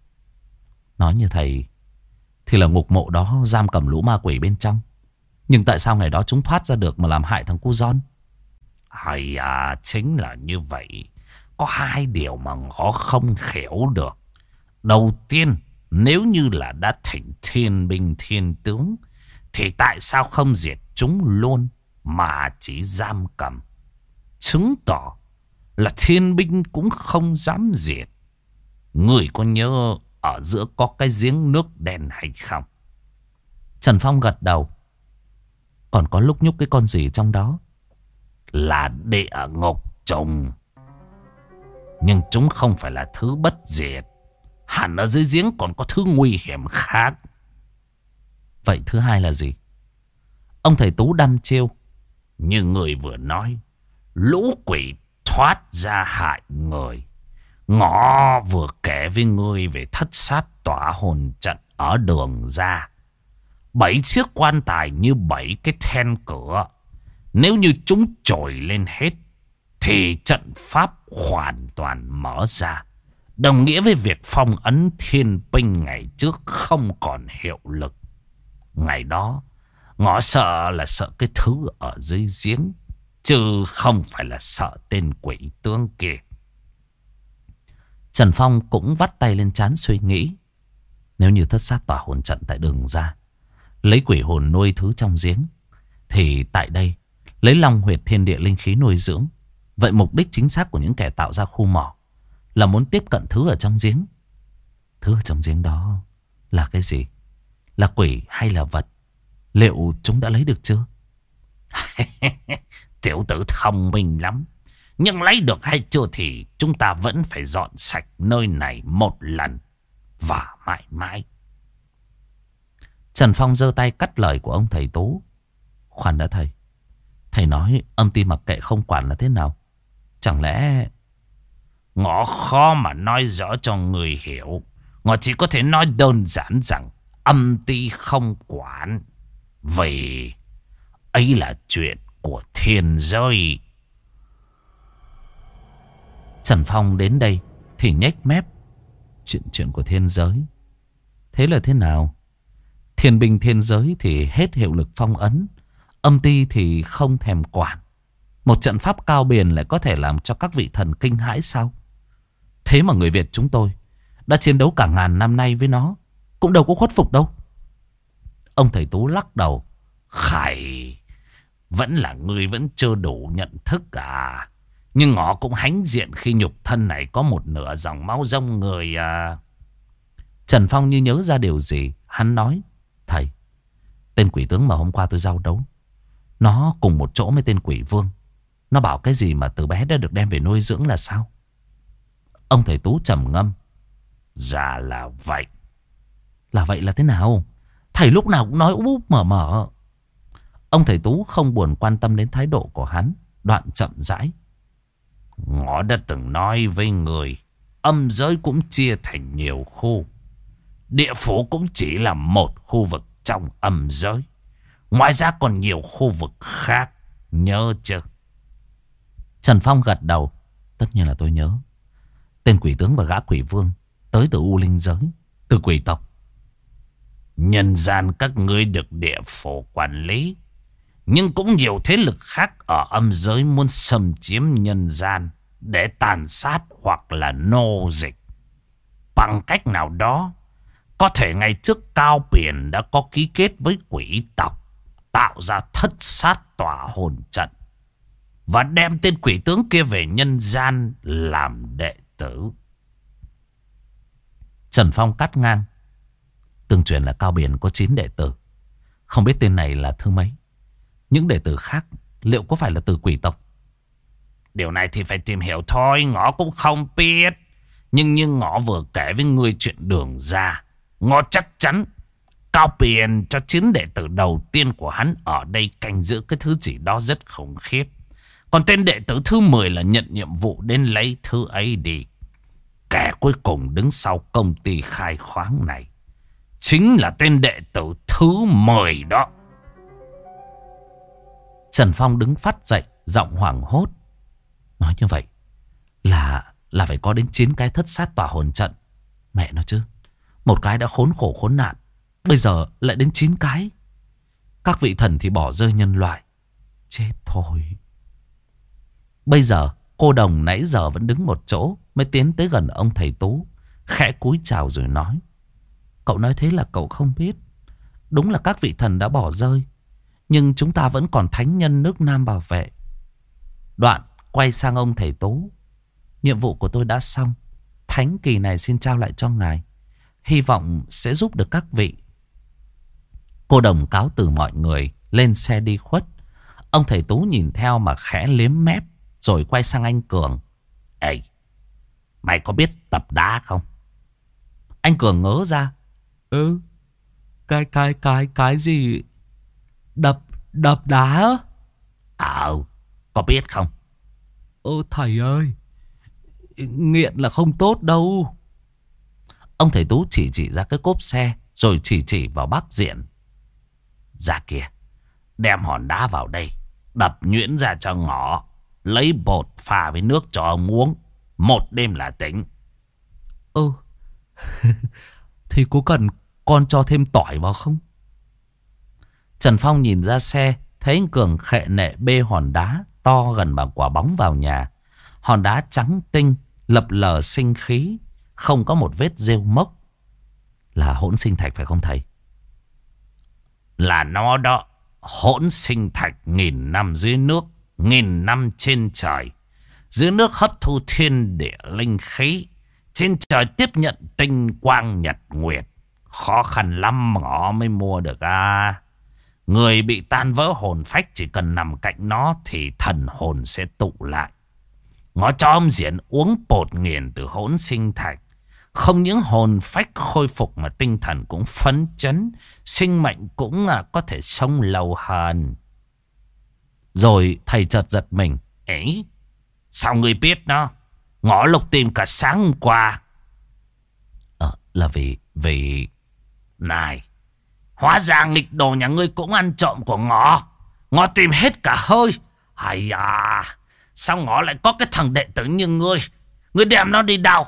Speaker 1: Nói như thầy thì là ngục mộ đó giam cầm lũ ma quỷ bên trong. Nhưng tại sao ngày đó chúng thoát ra được mà làm hại thằng cu Giòn? Hay à, chính là như vậy. Có hai điều mà Ngọ không hiểu được. Đầu tiên, nếu như là đã thỉnh thiên binh thiên tướng thì tại sao không diệt chúng luôn mà chỉ giam cầm? Chứng tỏ là thiên binh cũng không dám diệt. Người có nhớ ở giữa có cái giếng nước đen hay không? Trần Phong gật đầu. Còn có lúc nhúc cái con gì trong đó? Là địa ngục
Speaker 2: trùng. Nhưng chúng không phải là thứ bất diệt. Hẳn ở dưới giếng còn có thứ nguy hiểm khác.
Speaker 1: Vậy thứ hai là gì? Ông thầy Tú đăm chiêu.
Speaker 2: Như người vừa nói, lũ quỷ thoát ra hại người. Ngõ vừa kể với ngươi về thất sát tỏa hồn trận ở đường ra. 7 chiếc quan tài như 7 cái then cửa. Nếu như chúng trồi lên hết thì trận pháp hoàn toàn mở ra. Đồng nghĩa với việc phong ấn thiên binh ngày trước không còn hiệu lực. Ngày đó Ngõ sợ là sợ cái thứ ở dưới giếng, chứ không phải là sợ tên quỷ tướng kia.
Speaker 1: Trần Phong cũng vắt tay lên trán suy nghĩ. Nếu như thất sát tỏa hồn trận tại đường ra, lấy quỷ hồn nuôi thứ trong giếng, thì tại đây lấy long huyệt thiên địa linh khí nuôi dưỡng. Vậy mục đích chính xác của những kẻ tạo ra khu mỏ là muốn tiếp cận thứ ở trong giếng. Thứ ở trong giếng đó là cái gì? Là quỷ hay là vật? Liệu chúng đã lấy được chưa?
Speaker 2: Tiểu tử thông minh lắm. Nhưng lấy được hay chưa thì chúng ta vẫn phải dọn sạch nơi này một lần và mãi mãi.
Speaker 1: Trần Phong giơ tay cắt lời của ông thầy Tú. Khoan đã thầy. Thầy nói âm ti mặc kệ không quản là thế nào? Chẳng lẽ...
Speaker 2: Ngõ khó mà nói rõ cho người hiểu. Ngõ chỉ có thể nói đơn giản rằng âm ti không quản. Vì ấy là chuyện của thiên giới.
Speaker 1: Trần Phong đến đây thì nhếch mép. Chuyện của thiên giới. Thế là thế nào? Thiên binh thiên giới thì hết hiệu lực phong ấn. Âm ti thì không thèm quản. Một trận pháp cao biển lại có thể làm cho các vị thần kinh hãi sao? Thế mà người Việt chúng tôi đã chiến đấu cả ngàn năm nay với nó, cũng đâu có khuất phục đâu. Ông thầy Tú lắc đầu.
Speaker 2: Khải, vẫn là ngươi vẫn chưa đủ nhận thức à? Nhưng ngõ cũng hãnh diện khi nhục thân này có một nửa dòng máu rông người à.
Speaker 1: Trần Phong như nhớ ra điều gì. Hắn nói: Thầy, tên quỷ tướng mà hôm qua tôi giao đấu, nó cùng một chỗ với tên quỷ vương. Nó bảo cái gì mà từ bé đã được đem về nuôi dưỡng là sao? Ông thầy Tú trầm ngâm.
Speaker 2: Dạ là vậy.
Speaker 1: Là vậy là thế nào? Thầy lúc nào cũng nói úp úp mở mở. Ông thầy Tú không buồn quan tâm đến thái độ của hắn, đoạn chậm rãi.
Speaker 2: Ngõ đã từng nói với người, âm giới cũng chia thành nhiều khu. Địa phủ cũng chỉ là một khu vực trong âm giới. Ngoài ra còn nhiều khu vực khác. Nhớ chưa?
Speaker 1: Trần Phong gật đầu. Tất nhiên là tôi nhớ. Tên quỷ tướng và gã quỷ vương tới từ U Linh giới, từ quỷ tộc.
Speaker 2: Nhân gian các ngươi được địa phủ quản lý, nhưng cũng nhiều thế lực khác ở âm giới muốn xâm chiếm nhân gian để tàn sát hoặc là nô dịch. Bằng cách nào đó, có thể ngày trước Cao Biển đã có ký kết với quỷ tộc, tạo ra thất sát tỏa hồn trận và đem tên quỷ tướng kia về nhân gian làm đệ tử.
Speaker 1: Trần Phong cắt ngang. Tương truyền là Cao Biển có 9 đệ tử. Không biết tên này là thứ mấy. Những đệ tử khác liệu có phải là từ quỷ tộc?
Speaker 2: Điều này thì phải tìm hiểu thôi. Ngõ cũng không biết. Nhưng như Ngõ vừa kể với ngươi chuyện đường ra, Ngõ chắc chắn Cao Biển cho 9 đệ tử đầu tiên của hắn ở đây canh giữ cái thứ gì đó rất khủng khiếp. Còn tên đệ tử thứ 10 là nhận nhiệm vụ đến lấy thứ ấy đi. Kẻ cuối cùng đứng sau công ty khai khoáng này chính là tên đệ tử thứ 10 đó.
Speaker 1: Trần Phong đứng phát dậy, giọng hoảng hốt. Nói như vậy là phải có đến 9 cái thất sát tỏa hồn trận. Mẹ nó chứ. Một cái đã khốn khổ khốn nạn, bây giờ lại đến 9 cái. Các vị thần thì bỏ rơi nhân loại. Chết thôi. Bây giờ cô đồng nãy giờ vẫn đứng một chỗ mới tiến tới gần ông thầy Tú, khẽ cúi chào rồi nói. Cậu nói thế là cậu không biết. Đúng là các vị thần đã bỏ rơi, nhưng chúng ta vẫn còn thánh nhân nước Nam bảo vệ. Đoạn quay sang ông thầy Tú. Nhiệm vụ của tôi đã xong. Thánh kỳ này xin trao lại cho ngài. Hy vọng sẽ giúp được các vị. Cô đồng cáo từ mọi người, lên xe đi khuất. Ông thầy Tú nhìn theo mà khẽ liếm mép. rồi quay sang anh Cường.
Speaker 2: Ê, mày có biết đập đá không?
Speaker 1: Anh Cường ngớ ra. Cái gì? Đập đá á?
Speaker 2: Có biết không?
Speaker 1: Thầy ơi, nghiện là không tốt đâu. Ông thầy Tú chỉ ra cái cốp xe, rồi chỉ vào bác Diện.
Speaker 2: Ra kia, đem hòn đá vào đây, đập nhuyễn ra cho ngõ, lấy bột pha với nước cho ông uống, 1 đêm là tỉnh.
Speaker 1: Thì có cần con cho thêm tỏi vào không? Trần Phong nhìn ra xe, thấy anh Cường khệ nệ bê hòn đá to gần bằng quả bóng vào nhà. Hòn đá trắng tinh, lập lờ sinh khí, không có một vết rêu mốc. Là hỗn sinh thạch phải không thầy?
Speaker 2: Là nó đó. Hỗn sinh thạch 1000 năm dưới nước, 1000 năm trên trời. Dưới nước hấp thu thiên địa linh khí, trên trời tiếp nhận tinh quang nhật nguyệt. Khó khăn lắm ngõ mới mua được à. Người bị tan vỡ hồn phách chỉ cần nằm cạnh nó thì thần hồn sẽ tụ lại. Ngõ cho ông Diễn uống bột nghiền từ hỗn sinh thạch. Không những hồn phách khôi phục mà tinh thần cũng phấn chấn, sinh mệnh cũng có thể sống lâu hơn.
Speaker 1: Rồi thầy chợt giật mình.
Speaker 2: Ấy, sao người biết nó? Ngõ lục tìm cả sáng hôm qua.
Speaker 1: Là vì...
Speaker 2: Này, hóa ra nghịch đồ nhà ngươi cũng ăn trộm của Ngõ. Ngõ tìm hết cả hơi. Hay à, sao Ngõ lại có cái thằng đệ tử như ngươi? Ngươi đem nó đi đâu?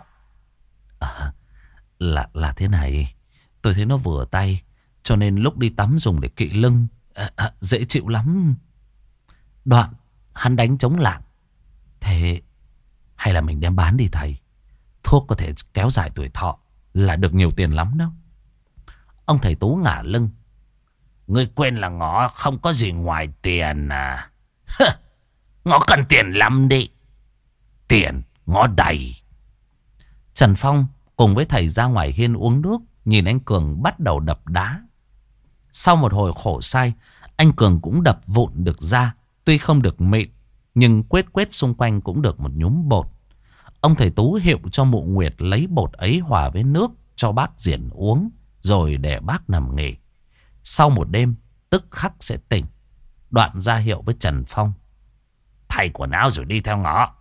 Speaker 1: Là thế này. Tôi thấy nó vừa tay, cho nên lúc đi tắm dùng để kỵ lưng. Dễ chịu lắm. Đoạn hắn đánh trống lảng. Thế hay là mình đem bán đi thầy? Thuốc có thể kéo dài tuổi thọ, là được nhiều tiền lắm đó. Ông thầy Tú ngả lưng.
Speaker 2: Ngươi quên là Ngõ không có gì ngoài tiền à? Ngõ cần tiền lắm đi. Tiền Ngõ đầy.
Speaker 1: Trần Phong cùng với thầy ra ngoài hiên uống nước, nhìn anh Cường bắt đầu đập đá. Sau một hồi khổ sai, anh Cường cũng đập vụn được ra. Tuy không được mịn, nhưng quết xung quanh cũng được một nhúm bột. Ông thầy Tú hiệu cho mụ Nguyệt lấy bột ấy hòa với nước cho bác Diễn uống, rồi để bác nằm nghỉ. Sau một đêm tức khắc sẽ tỉnh. Đoạn ra hiệu với Trần Phong.
Speaker 2: Thay quần áo rồi đi theo Ngõ.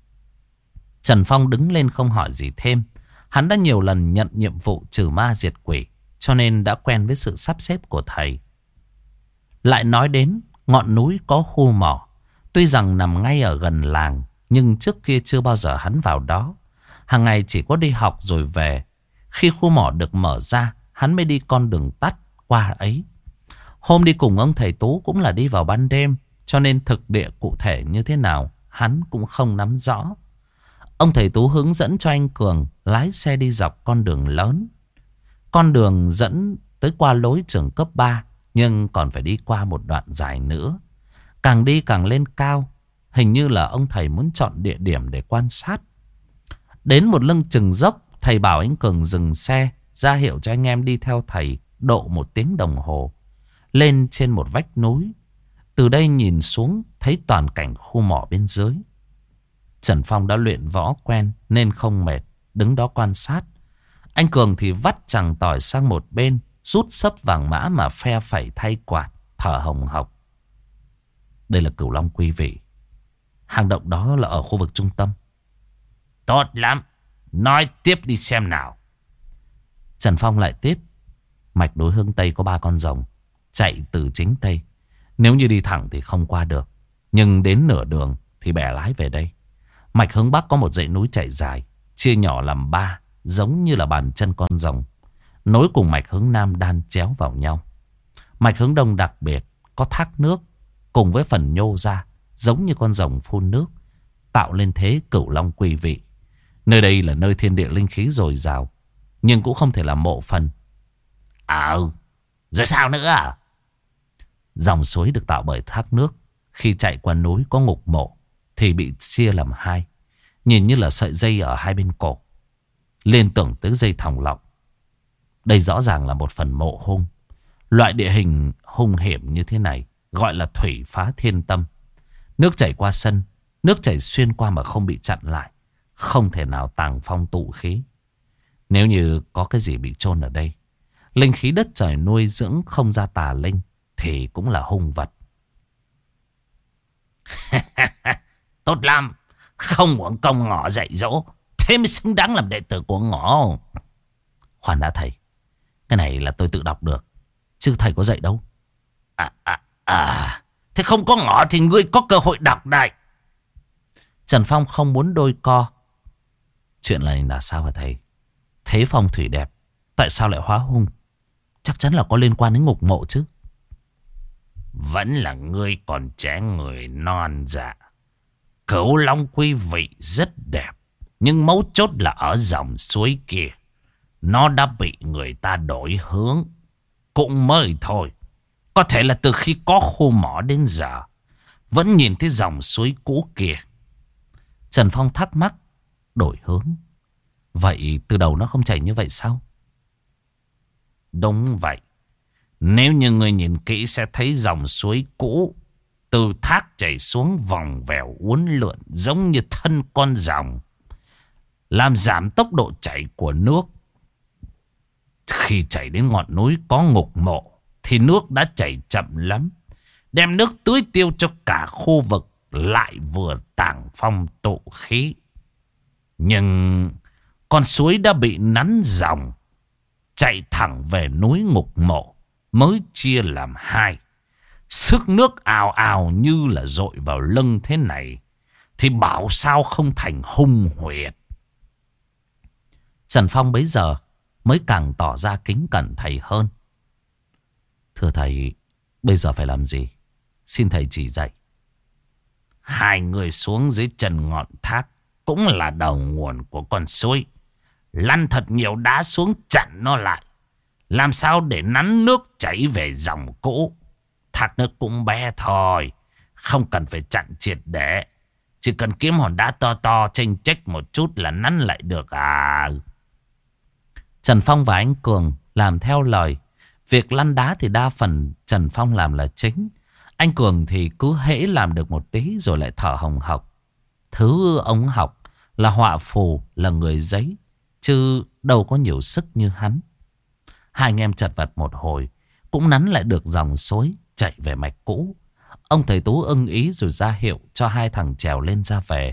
Speaker 1: Trần Phong đứng lên không hỏi gì thêm. Hắn đã nhiều lần nhận nhiệm vụ trừ ma diệt quỷ, cho nên đã quen với sự sắp xếp của thầy. Lại nói đến ngọn núi có khu mỏ. Tuy rằng nằm ngay ở gần làng, nhưng trước kia chưa bao giờ hắn vào đó. Hàng ngày chỉ có đi học rồi về. Khi khu mỏ được mở ra, hắn mới đi con đường tắt qua ấy. Hôm đi cùng ông thầy Tú cũng là đi vào ban đêm, cho nên thực địa cụ thể như thế nào hắn cũng không nắm rõ. Ông thầy Tú hướng dẫn cho anh Cường lái xe đi dọc con đường lớn. Con đường dẫn tới qua lối trường cấp 3, nhưng còn phải đi qua một đoạn dài nữa. Càng đi càng lên cao. Hình như là ông thầy muốn chọn địa điểm để quan sát. Đến một lưng chừng dốc, thầy bảo anh Cường dừng xe, ra hiệu cho anh em đi theo thầy độ 1 tiếng đồng hồ. Lên trên một vách núi. Từ đây nhìn xuống thấy toàn cảnh khu mỏ bên dưới. Trần Phong đã luyện võ quen nên không mệt, đứng đó quan sát. Anh Cường thì vắt chằng tỏi sang một bên, rút sấp vàng mã mà phe phẩy thay quạt, thở hồng hộc. Đây là Cửu Long Quý Vị. Hang động đó là ở khu vực trung tâm.
Speaker 2: Tốt lắm, nói tiếp đi xem nào.
Speaker 1: Trần Phong lại tiếp. Mạch đối hướng Tây có 3 con rồng chạy từ chính Tây. Nếu như đi thẳng thì không qua được, nhưng đến nửa đường thì bẻ lái về đây. Mạch hướng Bắc có một dãy núi chạy dài, chia nhỏ làm 3, giống như là bàn chân con rồng, nối cùng mạch hướng Nam đan chéo vào nhau. Mạch hướng Đông đặc biệt, có thác nước cùng với phần nhô ra, giống như con rồng phun nước, tạo lên thế Cửu Long Quý Vị. Nơi đây là nơi thiên địa linh khí dồi dào, nhưng cũng không thể là mộ phần.
Speaker 2: Rồi sao nữa à?
Speaker 1: Dòng suối được tạo bởi thác nước, khi chạy qua núi có ngục mộ thì bị chia làm 2, nhìn như là sợi dây ở 2 bên cổ, liên tưởng tới dây thòng lọng. Đây rõ ràng là một phần mộ hung. Loại địa hình hung hiểm như thế này gọi là thủy phá thiên tâm. Nước chảy qua sân, Nước chảy xuyên qua mà không bị chặn lại, không thể nào tàng phong tụ khí. Nếu như có cái gì bị chôn ở đây, linh khí đất trời nuôi dưỡng không ra tà linh thì cũng là hung vật.
Speaker 2: Tốt lắm, không uổng công ngọ dạy dỗ, thế mới xứng đáng làm đệ tử của ngọ.
Speaker 1: Khoan đã thầy, cái này là tôi tự đọc được, chứ thầy có dạy đâu.
Speaker 2: Thế không có ngọ thì ngươi có cơ hội đọc đây.
Speaker 1: Trần Phong không muốn đôi co. Chuyện này là sao hả thầy? Thế phong thủy đẹp, tại sao lại hóa hung? Chắc chắn là có liên quan đến ngục mộ chứ.
Speaker 2: Vẫn là ngươi còn trẻ người non dạ. Cửu Long quý vị rất đẹp, nhưng mấu chốt là ở dòng suối kia. Nó đã bị người ta đổi hướng. Cũng mới thôi. Có thể là từ khi có khu mỏ đến giờ vẫn nhìn thấy dòng suối cũ kia.
Speaker 1: Trần Phong thắc mắc. Đổi hướng? Vậy từ đầu nó không chảy như vậy sao?
Speaker 2: Đúng vậy. Nếu như người nhìn kỹ sẽ thấy dòng suối cũ từ thác chảy xuống vòng vèo uốn lượn giống như thân con rồng, làm giảm tốc độ chảy của nước. Khi chảy đến ngọn núi có ngục mộ thì nước đã chảy chậm lắm, đem nước tưới tiêu cho cả khu vực, lại vừa tàng phong tụ khí. Nhưng con suối đã bị nắn dòng, chạy thẳng về núi ngục mộ mới chia làm hai. Sức nước ào ào như là dội vào lưng thế này thì bảo sao không thành hung huyệt.
Speaker 1: Trần Phong bấy giờ mới càng tỏ ra kính cẩn thầy hơn. Thưa thầy, bây giờ phải làm gì? Xin thầy chỉ dạy.
Speaker 2: Hai người xuống dưới chân ngọn thác, cũng là đầu nguồn của con suối. Lăn thật nhiều đá xuống chặn nó lại. Làm sao để nắn nước chảy về dòng cũ. Thác nước cũng bé thôi, không cần phải chặn triệt để. Chỉ cần kiếm hòn đá to to chênh chếch một chút là nắn lại được à.
Speaker 1: Trần Phong và anh Cường làm theo lời. Việc lăn đá thì đa phần Trần Phong làm là chính. Anh Cường thì cứ hễ làm được một tí rồi lại thở hồng hộc. Thứ ông học là họa phù, là người giấy, chứ đâu có nhiều sức như hắn. Hai anh em chật vật một hồi cũng nắn lại được dòng suối chạy về mạch cũ. Ông thầy Tú ưng ý rồi ra hiệu cho hai thằng trèo lên ra về.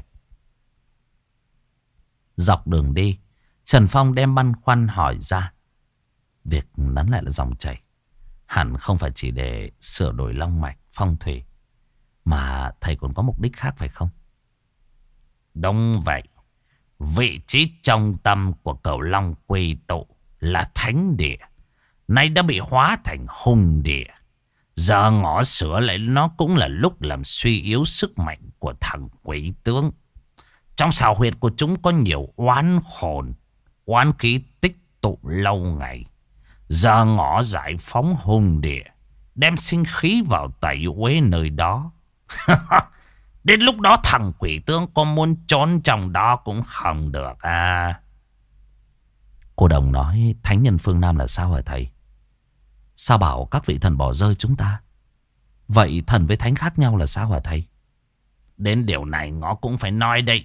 Speaker 1: Dọc đường đi, Trần Phong đem băn khoăn hỏi ra. Việc nắn lại là dòng chảy hẳn không phải chỉ để sửa đổi long mạch phong thủy, mà thầy còn có mục đích khác phải không?
Speaker 2: Đúng vậy. Vị trí trong tâm của Cửu Long quy tụ là thánh địa, nay đã bị hóa thành hung địa. Giờ ngõ sửa lại nó cũng là lúc làm suy yếu sức mạnh của thằng quỷ tướng. Trong xào huyệt của chúng có nhiều oán hồn, oán khí tích tụ lâu ngày. Giờ ngõ giải phóng hung địa, đem sinh khí vào tẩy uế nơi đó. Đến lúc đó thằng quỷ tướng có muốn trốn trong đó cũng không được à.
Speaker 1: Cô Đồng nói thánh nhân phương Nam là sao hả thầy? Sao bảo các vị thần bỏ rơi chúng ta? Vậy thần với thánh khác nhau là sao hả thầy?
Speaker 2: Đến điều này ngõ cũng phải nói đây.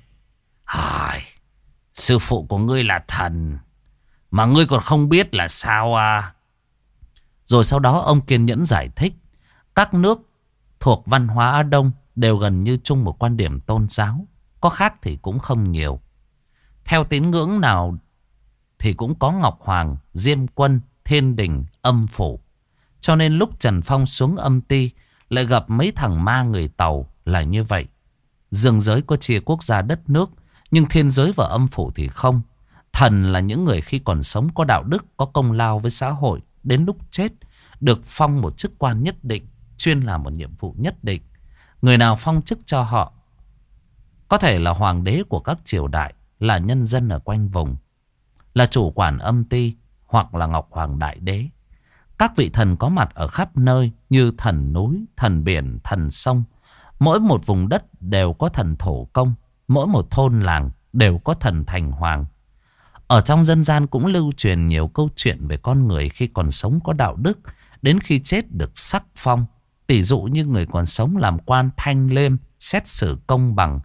Speaker 2: Sư phụ của ngươi là thần, mà ngươi còn không biết là sao à?
Speaker 1: Rồi sau đó ông kiên nhẫn giải thích. Các nước thuộc văn hóa Á Đông đều gần như chung một quan điểm tôn giáo. Có khác thì cũng không nhiều. Theo tín ngưỡng nào thì cũng có Ngọc Hoàng, Diêm Quân, Thiên Đình, Âm Phủ. Cho nên lúc Trần Phong xuống Âm Ti lại gặp mấy thằng ma người Tàu là như vậy. Dương giới có chia quốc gia đất nước, nhưng thiên giới và âm phủ thì không. Thần là những người khi còn sống có đạo đức, có công lao với xã hội. Đến lúc chết được phong một chức quan nhất định, chuyên làm một nhiệm vụ nhất định. Người nào phong chức cho họ có thể là hoàng đế của các triều đại, là nhân dân ở quanh vùng, là chủ quản Âm Ti, hoặc là Ngọc Hoàng Đại Đế. Các vị thần có mặt ở khắp nơi như thần núi, thần biển, thần sông. Mỗi một vùng đất đều có thần thổ công. Mỗi một thôn làng đều có thần thành hoàng. Ở trong dân gian cũng lưu truyền nhiều câu chuyện về con người khi còn sống có đạo đức, đến khi chết được sắc phong. Tỷ dụ như người còn sống làm quan thanh liêm, xét xử công bằng,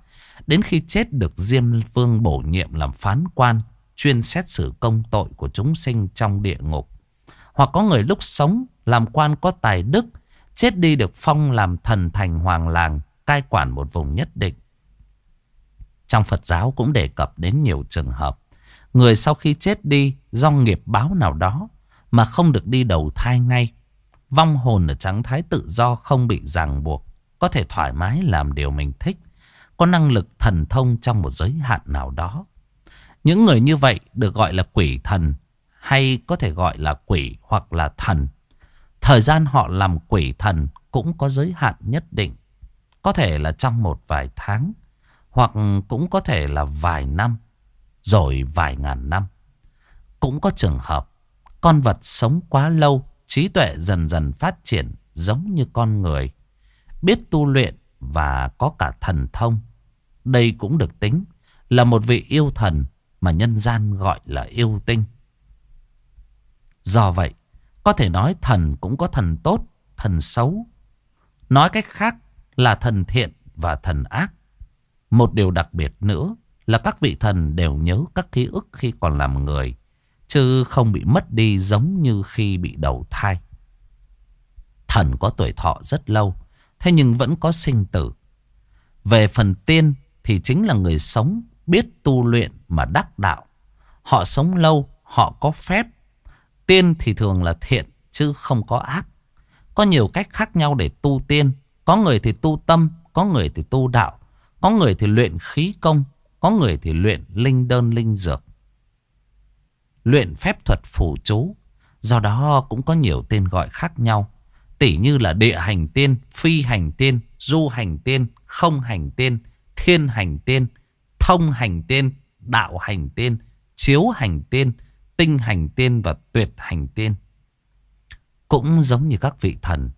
Speaker 1: Đến khi chết được Diêm Vương bổ nhiệm làm phán quan, chuyên xét xử công tội của chúng sinh trong địa ngục. Hoặc có người lúc sống làm quan có tài đức, chết đi được phong làm thần thành hoàng làng, cai quản một vùng nhất định. Trong Phật giáo cũng đề cập đến nhiều trường hợp người sau khi chết đi do nghiệp báo nào đó mà không được đi đầu thai ngay. Vong hồn ở trạng thái tự do, không bị ràng buộc, có thể thoải mái làm điều mình thích, có năng lực thần thông trong một giới hạn nào đó. Những người như vậy được gọi là quỷ thần, hay có thể gọi là quỷ hoặc là thần. Thời gian họ làm quỷ thần cũng có giới hạn nhất định, có thể là trong một vài tháng, hoặc cũng có thể là vài năm, rồi vài ngàn năm. Cũng có trường hợp con vật sống quá lâu, trí tuệ dần dần phát triển giống như con người, biết tu luyện và có cả thần thông. Đây cũng được tính là một vị yêu thần mà nhân gian gọi là yêu tinh. Do vậy, có thể nói thần cũng có thần tốt, thần xấu. Nói cách khác là thần thiện và thần ác. Một điều đặc biệt nữa là các vị thần đều nhớ các ký ức khi còn làm người, chứ không bị mất đi giống như khi bị đầu thai. Thần có tuổi thọ rất lâu, thế nhưng vẫn có sinh tử. Về phần tiên thì chính là người sống biết tu luyện mà đắc đạo. Họ sống lâu, họ có phép. Tiên thì thường là thiện chứ không có ác. Có nhiều cách khác nhau để tu tiên. Có người thì tu tâm, có người thì tu đạo, có người thì luyện khí công, có người thì luyện linh đơn linh dược, luyện phép thuật phù chú. Do đó cũng có nhiều tên gọi khác nhau. Tỉ như là địa hành tiên, phi hành tiên, du hành tiên, không hành tiên, thiên hành tiên, thông hành tiên, đạo hành tiên, chiếu hành tiên, tinh hành tiên và tuyệt hành tiên. Cũng giống như các vị thần,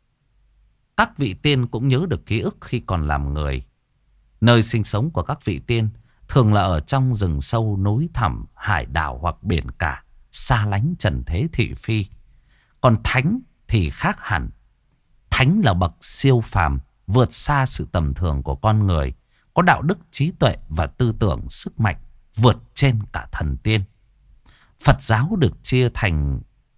Speaker 1: các vị tiên cũng nhớ được ký ức khi còn làm người. Nơi sinh sống của các vị tiên thường là ở trong rừng sâu, núi thẳm, hải đảo hoặc biển cả, xa lánh trần thế thị phi. Còn thánh thì khác hẳn. Thánh là bậc siêu phàm, vượt xa sự tầm thường của con người, có đạo đức, trí tuệ và tư tưởng sức mạnh vượt trên cả thần tiên. Phật giáo được chia thành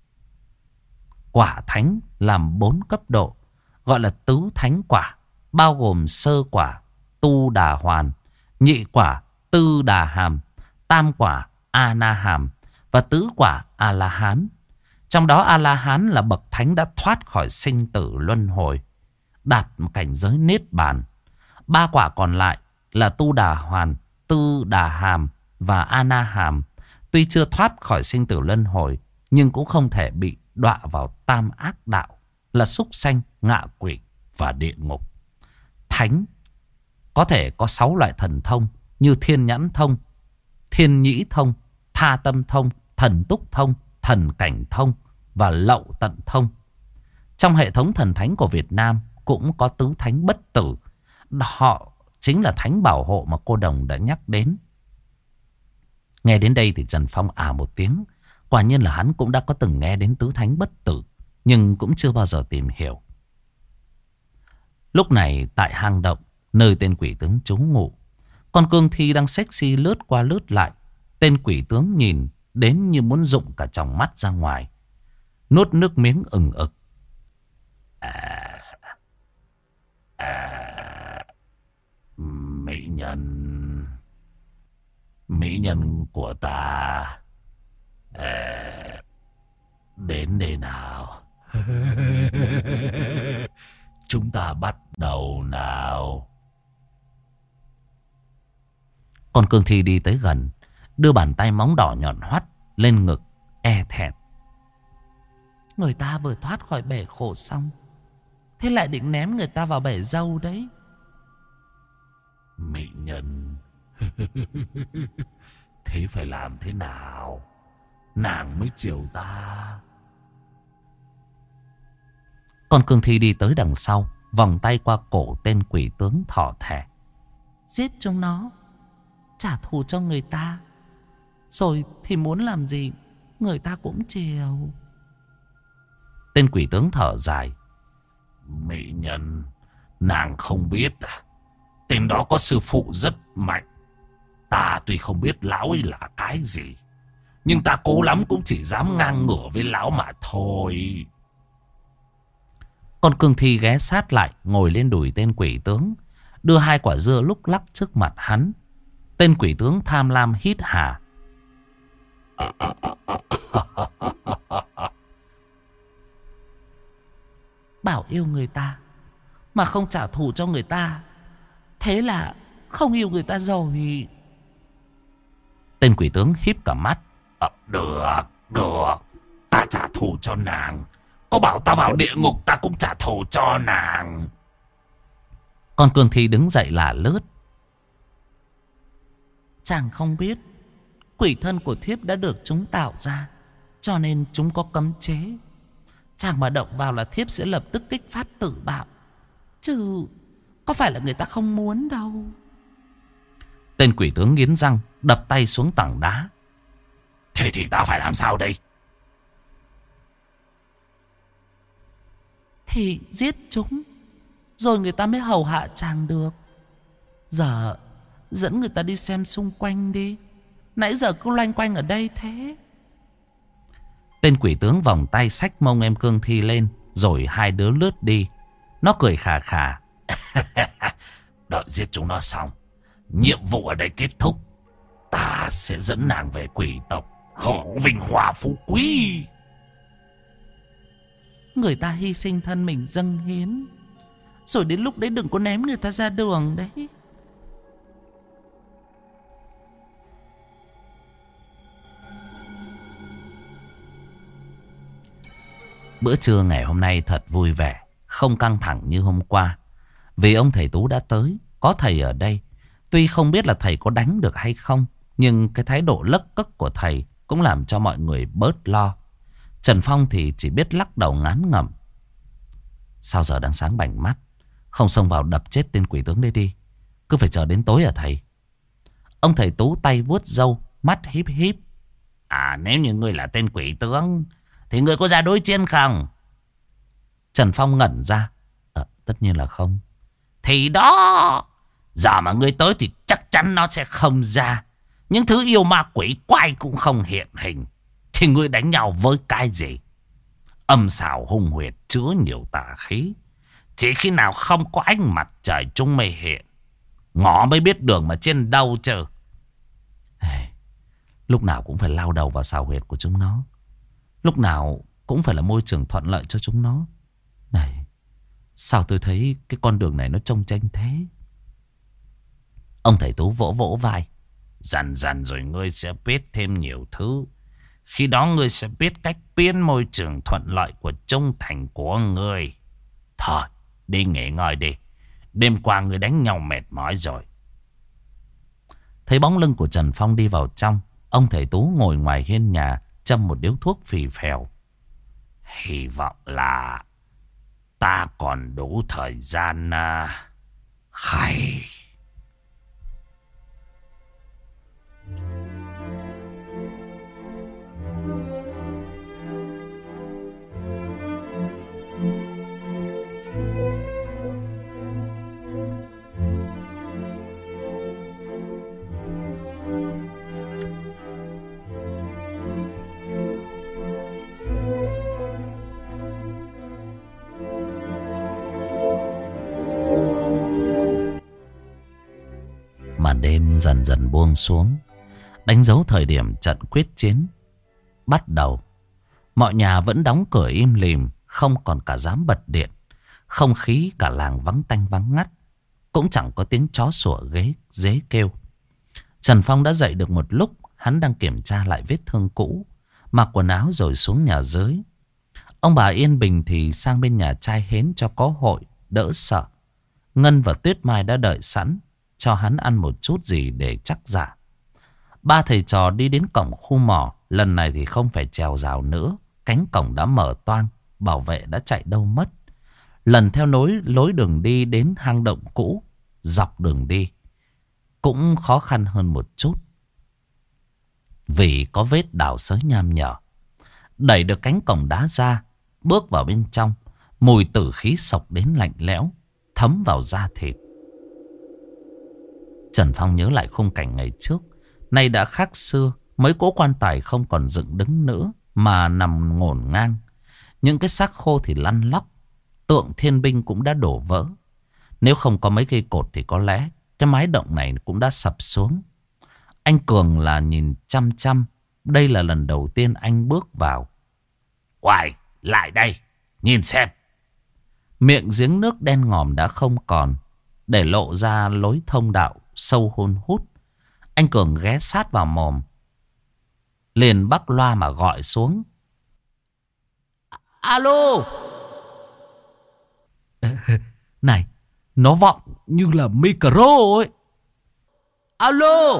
Speaker 1: quả thánh làm 4 cấp độ, gọi là tứ thánh quả, bao gồm sơ quả Tu Đà Hoàn, nhị quả Tư Đà Hàm, tam quả A Na Hàm và tứ quả A La Hán. Trong đó A La Hán là bậc thánh đã thoát khỏi sinh tử luân hồi, đạt một cảnh giới niết bàn. 3 quả còn lại là Tu Đà Hoàn, Tư Đà Hàm và A Na Hàm. Tuy chưa thoát khỏi sinh tử luân hồi, nhưng cũng không thể bị đọa vào tam ác đạo là súc sanh, ngạ quỷ và địa ngục. Thánh có thể có 6 loại thần thông như thiên nhãn thông, thiên nhĩ thông, tha tâm thông, thần túc thông, thần cảnh thông và lậu tận thông. Trong hệ thống thần thánh của Việt Nam cũng có tứ thánh bất tử. Họ chính là thánh bảo hộ mà cô Đồng đã nhắc đến. Nghe đến đây thì Trần Phong một tiếng. Quả nhiên là hắn cũng đã có từng nghe đến tứ thánh bất tử, nhưng cũng chưa bao giờ tìm hiểu. Lúc này tại hang động, nơi tên quỷ tướng trú ngụ, con cương thi đang sexy lướt qua lướt lại. Tên quỷ tướng nhìn đến như muốn rụng cả tròng mắt ra ngoài, nuốt nước miếng ừng ực. Mỹ nhân của ta, đến đây nào. Chúng ta bắt đầu nào. Con cương thi đi tới gần, đưa bàn tay móng đỏ nhọn hoắt lên ngực, e thẹn. Người ta vừa thoát khỏi bể khổ xong, thế lại định ném người ta vào bể dâu đấy. Mỹ nhân. Thế phải làm thế nào nàng mới chiều ta? Con cương thi đi tới đằng sau, vòng tay qua cổ tên quỷ tướng thỏ thẻ. Giết chúng nó, trả thù cho người ta, rồi thì muốn làm gì người ta cũng chiều. Tên quỷ tướng thở dài. Mỹ nhân, nàng không biết à?
Speaker 2: Tên đó có sư phụ rất mạnh. Ta tuy không biết lão ấy là cái gì, nhưng ta cố lắm cũng chỉ dám ngang ngửa với lão mà thôi.
Speaker 1: Con cương thi ghé sát lại, ngồi lên đùi tên quỷ tướng, đưa 2 quả dưa lúc lắc trước mặt hắn. Tên quỷ tướng tham lam hít hà. Bảo yêu người ta mà không trả thù cho người ta, thế là không yêu người ta rồi. Tên quỷ tướng híp cả mắt.
Speaker 2: Được, ta trả thù cho nàng. Có bảo ta vào địa ngục ta cũng trả thù cho nàng.
Speaker 1: Con cương thi đứng dậy lả lướt. Chàng không biết, quỷ thân của thiếp đã được chúng tạo ra, cho nên chúng có cấm chế. Chàng mà động vào là thiếp sẽ lập tức kích phát tự bạo, chứ có phải là người ta không muốn đâu. Tên quỷ tướng nghiến răng, đập tay xuống tảng đá.
Speaker 2: Thế thì ta phải làm sao đây?
Speaker 1: Thì giết chúng, rồi người ta mới hầu hạ chàng được. Giờ dẫn người ta đi xem xung quanh đi. Nãy giờ cứ loanh quanh ở đây thế. Tên quỷ tướng vòng tay xách mông em cương thi lên, rồi 2 đứa lướt đi. Nó cười khà khà.
Speaker 2: Đợi giết chúng nó xong, nhiệm vụ ở đây kết thúc, ta sẽ dẫn nàng về quỷ tộc, hưởng vinh hoa phú quý.
Speaker 1: Người ta hy sinh thân mình dâng hiến, rồi đến lúc đấy đừng có ném người ta ra đường đấy. Bữa trưa ngày hôm nay thật vui vẻ, không căng thẳng như hôm qua. Vì ông thầy Tú đã tới, có thầy ở đây. Tuy không biết là thầy có đánh được hay không, nhưng cái thái độ lấc cấc của thầy cũng làm cho mọi người bớt lo. Trần Phong thì chỉ biết lắc đầu ngán ngẩm. Sao giờ đang sáng bảnh mắt, không xông vào đập chết tên quỷ tướng đây đi, cứ phải chờ đến tối à thầy? Ông thầy Tú tay vuốt râu, mắt híp híp.
Speaker 2: Nếu như ngươi là tên quỷ tướng thì ngươi có ra đối chiến không?
Speaker 1: Trần Phong ngẩn ra. Tất nhiên là không.
Speaker 2: Thì đó, giờ mà ngươi tới thì chắc chắn nó sẽ không ra. Những thứ yêu ma quỷ quái cũng không hiện hình, thì ngươi đánh nhau với cái gì? Âm xảo hung huyệt, chứa nhiều tà khí. Chỉ khi nào không có ánh mặt trời chúng mới hiện. Ngõ mới biết đường mà trên đâu chứ.
Speaker 1: Lúc nào cũng phải lao đầu vào xào huyệt của chúng nó. Lúc nào cũng phải là môi trường thuận lợi cho chúng nó. Này, sao tôi thấy cái con đường này nó trông tranh thế? Ông thầy Tú vỗ vỗ vai.
Speaker 2: Dần dần rồi ngươi sẽ biết thêm nhiều thứ. Khi đó ngươi sẽ biết cách biến môi trường thuận lợi của trung thành của ngươi. Thôi, đi nghỉ ngơi đi. Đêm qua ngươi đánh nhau mệt mỏi rồi.
Speaker 1: Thấy bóng lưng của Trần Phong đi vào trong, ông thầy Tú ngồi ngoài hiên nhà châm một điếu thuốc phì phèo.
Speaker 2: Hy vọng là ta còn đủ thời gian hay.
Speaker 1: Màn đêm dần dần buông xuống, đánh dấu thời điểm trận quyết chiến bắt đầu. Mọi nhà vẫn đóng cửa im lìm, không còn cả dám bật điện. Không khí cả làng vắng tanh vắng ngắt, cũng chẳng có tiếng chó sủa dế kêu. Trần Phong đã dậy được một lúc, hắn đang kiểm tra lại vết thương cũ, mặc quần áo rồi xuống nhà dưới. Ông bà Yên Bình thì sang bên nhà trai hến cho có hội, đỡ sợ. Ngân và Tuyết Mai đã đợi sẵn, cho hắn ăn một chút gì để chắc dạ. Ba thầy trò đi đến cổng khu mỏ, lần này thì không phải trèo rào nữa. Cánh cổng đã mở toang, bảo vệ đã chạy đâu mất. Lần theo lối đường đi đến hang động cũ, dọc đường đi cũng khó khăn hơn một chút, vì có vết đào xới nham nhở. Đẩy được cánh cổng đá ra, bước vào bên trong, mùi tử khí sộc đến lạnh lẽo, thấm vào da thịt. Trần Phong nhớ lại khung cảnh ngày trước. Nay đã khác xưa. Mấy cỗ quan tài không còn dựng đứng nữa mà nằm ngổn ngang. Những cái xác khô thì lăn lóc. Tượng thiên binh cũng đã đổ vỡ. Nếu không có mấy cây cột thì có lẽ cái mái động này cũng đã sập xuống. Anh Cường là nhìn chăm chăm. Đây là lần đầu tiên anh bước vào.
Speaker 2: Uầy, lại đây, nhìn xem.
Speaker 1: Miệng giếng nước đen ngòm đã không còn, để lộ ra lối thông đạo sâu hun hút. Anh Cường ghé sát vào mồm, liền bắc loa mà gọi xuống. Alo. Này, nó vọng như là micro ấy. Alo.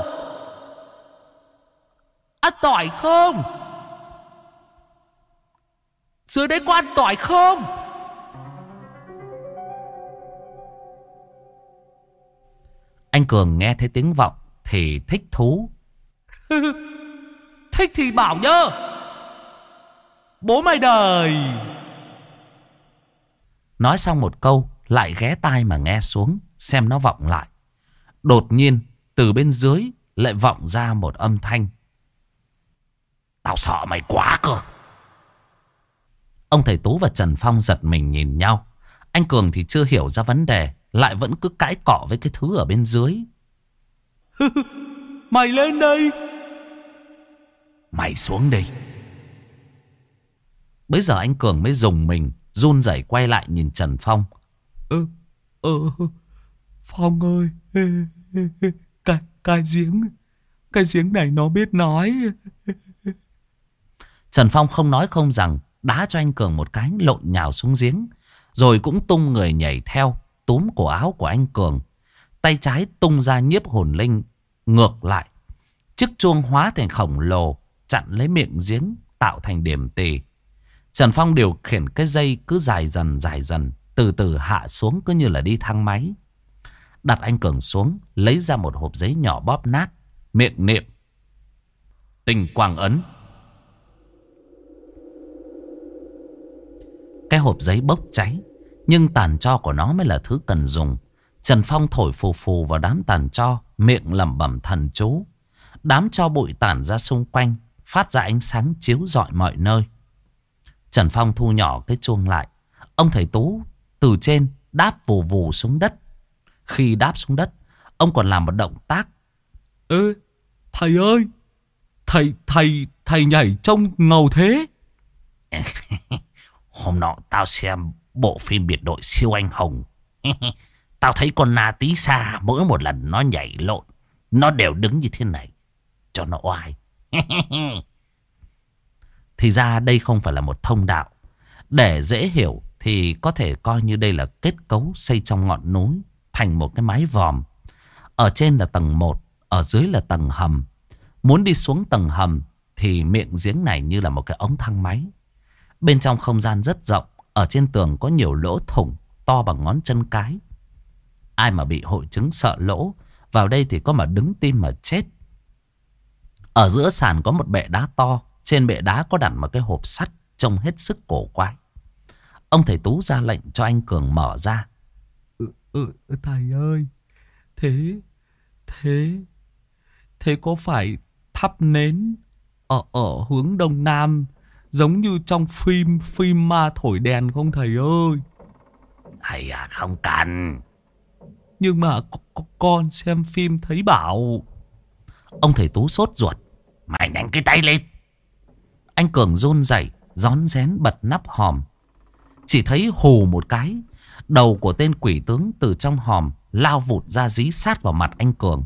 Speaker 1: Ăn tỏi không? Dưới đấy có ăn tỏi không? Anh Cường nghe thấy tiếng vọng thì thích thú. Thích thì bảo nhớ. Bố mày đời. Nói xong một câu, lại ghé tai mà nghe xuống xem nó vọng lại. Đột nhiên từ bên dưới lại vọng ra một âm thanh.
Speaker 2: Tao sợ mày quá cơ.
Speaker 1: Ông thầy Tú và Trần Phong giật mình nhìn nhau. Anh Cường thì chưa hiểu ra vấn đề, lại vẫn cứ cãi cọ với cái thứ ở bên dưới. Mày lên đây.
Speaker 2: Mày xuống đi.
Speaker 1: Bây giờ anh Cường mới dùng mình, run rẩy quay lại nhìn Trần Phong. Phong ơi, cái giếng này nó biết nói. Trần Phong không nói không rằng, đá cho anh Cường một cái, lộn nhào xuống giếng. Rồi cũng tung người nhảy theo, túm cổ áo của anh Cường. Tay trái tung ra nhiếp hồn linh ngược lại. Chiếc chuông hóa thành khổng lồ, chặn lấy miệng giếng, tạo thành điểm tì. Trần Phong điều khiển cái dây cứ dài dần, từ từ hạ xuống cứ như là đi thang máy. Đặt anh Cường xuống, lấy ra một hộp giấy nhỏ bóp nát, miệng niệm Tinh Quang Ấn. Cái hộp giấy bốc cháy, nhưng tàn tro của nó mới là thứ cần dùng. Trần Phong thổi phù phù vào đám tàn tro, miệng lẩm bẩm thần chú. Đám tro bụi tản ra xung quanh, phát ra ánh sáng chiếu rọi mọi nơi. Trần Phong thu nhỏ cái chuông lại. Ông thầy Tú từ trên đáp vù vù xuống đất. Khi đáp xuống đất, ông còn làm một động tác. Thầy ơi, thầy nhảy trông ngầu thế.
Speaker 2: Hôm nọ tao xem bộ phim Biệt đội siêu anh hùng. Tao thấy con Na Tí Sa mỗi một lần nó nhảy lộn, nó đều đứng như thế này, cho nó oai.
Speaker 1: Thì ra đây không phải là một thông đạo. Để dễ hiểu thì có thể coi như đây là kết cấu xây trong ngọn núi thành một cái mái vòm. Ở trên là tầng 1, ở dưới là tầng hầm. Muốn đi xuống tầng hầm thì miệng giếng này như là một cái ống thang máy. Bên trong không gian rất rộng, ở trên tường có nhiều lỗ thủng to bằng ngón chân cái. Ai mà bị hội chứng sợ lỗ, vào đây thì có mà đứng tim mà chết. Ở giữa sàn có một bệ đá to, trên bệ đá có đặt một cái hộp sắt trông hết sức cổ quái. Ông thầy Tú ra lệnh cho anh Cường mở ra. Thầy ơi, thế có phải thắp nến ở hướng đông nam giống như trong phim ma thổi đèn không thầy ơi?
Speaker 2: Hay à, không cần.
Speaker 1: Nhưng mà con xem phim thấy bảo. Ông thầy Tú sốt ruột.
Speaker 2: Mày đánh cái tay lên.
Speaker 1: Anh Cường run rẩy, rón rén bật nắp hòm. Chỉ thấy hù một cái, đầu của tên quỷ tướng từ trong hòm lao vụt ra dí sát vào mặt anh Cường.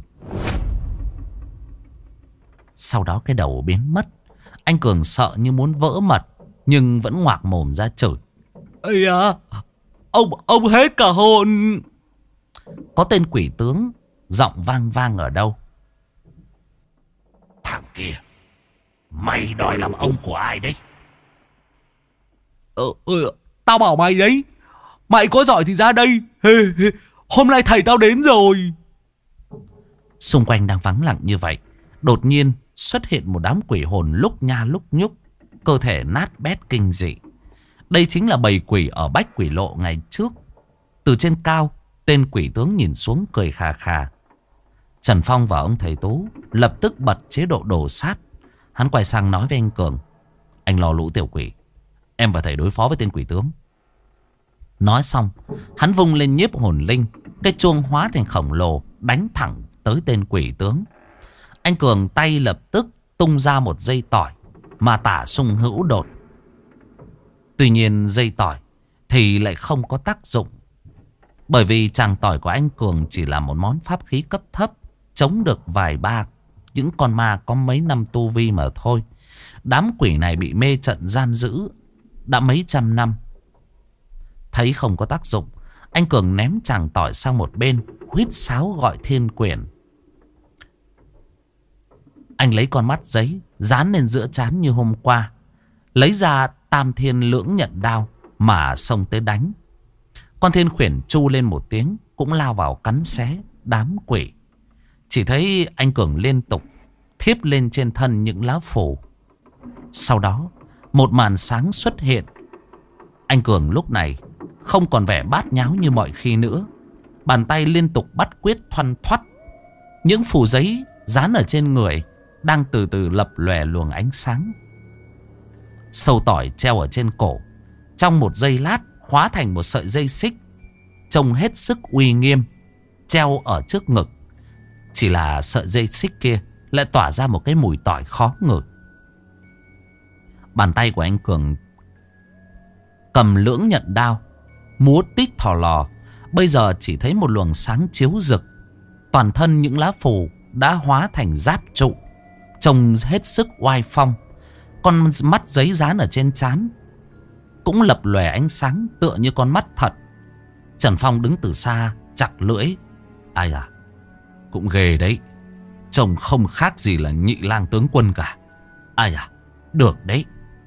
Speaker 1: Sau đó cái đầu biến mất. Anh Cường sợ như muốn vỡ mật, nhưng vẫn ngoạc mồm ra chửi. Ây à, ông hết cả hồn. Có tên quỷ tướng giọng vang vang ở đâu.
Speaker 2: Thằng kia, mày đòi làm ông của ai đấy?
Speaker 1: Tao bảo mày đấy. Mày có giỏi thì ra đây. Hôm nay thầy tao đến rồi. Xung quanh đang vắng lặng như vậy, đột nhiên xuất hiện một đám quỷ hồn lúc nha lúc nhúc, cơ thể nát bét kinh dị. Đây chính là bầy quỷ ở Bách Quỷ Lộ ngày trước. Từ trên cao, tên quỷ tướng nhìn xuống cười khà khà. Trần Phong và ông thầy Tú lập tức bật chế độ đồ sát. Hắn quay sang nói với anh Cường: anh lo lũ tiểu quỷ, em và thầy đối phó với tên quỷ tướng. Nói xong, hắn vung lên nhiếp hồn linh. Cái chuông hóa thành khổng lồ, đánh thẳng tới tên quỷ tướng. Anh Cường tay lập tức tung ra một dây tỏi mà tả xung hữu đột. Tuy nhiên dây tỏi thì lại không có tác dụng, bởi vì tràng tỏi của anh Cường chỉ là một món pháp khí cấp thấp, chống được vài ba những con ma có mấy năm tu vi mà thôi. Đám quỷ này bị mê trận giam giữ đã mấy trăm năm. Thấy không có tác dụng, anh Cường ném tràng tỏi sang một bên, huýt sáo gọi thiên quyển. Anh lấy con mắt giấy dán lên giữa trán như hôm qua, lấy ra Tam Thiên Lưỡng Nhận Đao mà xông tới đánh. Con thiên quyển chu lên một tiếng, cũng lao vào cắn xé đám quỷ. Chỉ thấy anh Cường liên tục thiếp lên trên thân những lá phù. Sau đó một màn sáng xuất hiện. Anh Cường lúc này không còn vẻ bát nháo như mọi khi nữa. Bàn tay liên tục bắt quyết thoăn thoắt. Những phù giấy dán ở trên người đang từ từ lập lòe luồng ánh sáng. Sâu tỏi treo ở trên cổ, trong một giây lát hóa thành một sợi dây xích, trông hết sức uy nghiêm, treo ở trước ngực. Chỉ là sợi dây xích kia lại tỏa ra một cái mùi tỏi khó ngửi. Bàn tay của anh Cường cầm lưỡng nhận đao, múa tít thò lò. Bây giờ chỉ thấy một luồng sáng chiếu rực. Toàn thân những lá phù đã hóa thành giáp trụ, trông hết sức oai phong. Con mắt giấy dán ở trên trán cũng lập lòe ánh sáng tựa như con mắt thật. Trần Phong đứng từ xa chặt lưỡi: ai à, cũng ghê đấy, trông không khác gì là nhị lang tướng quân cả. Ai à, được đấy.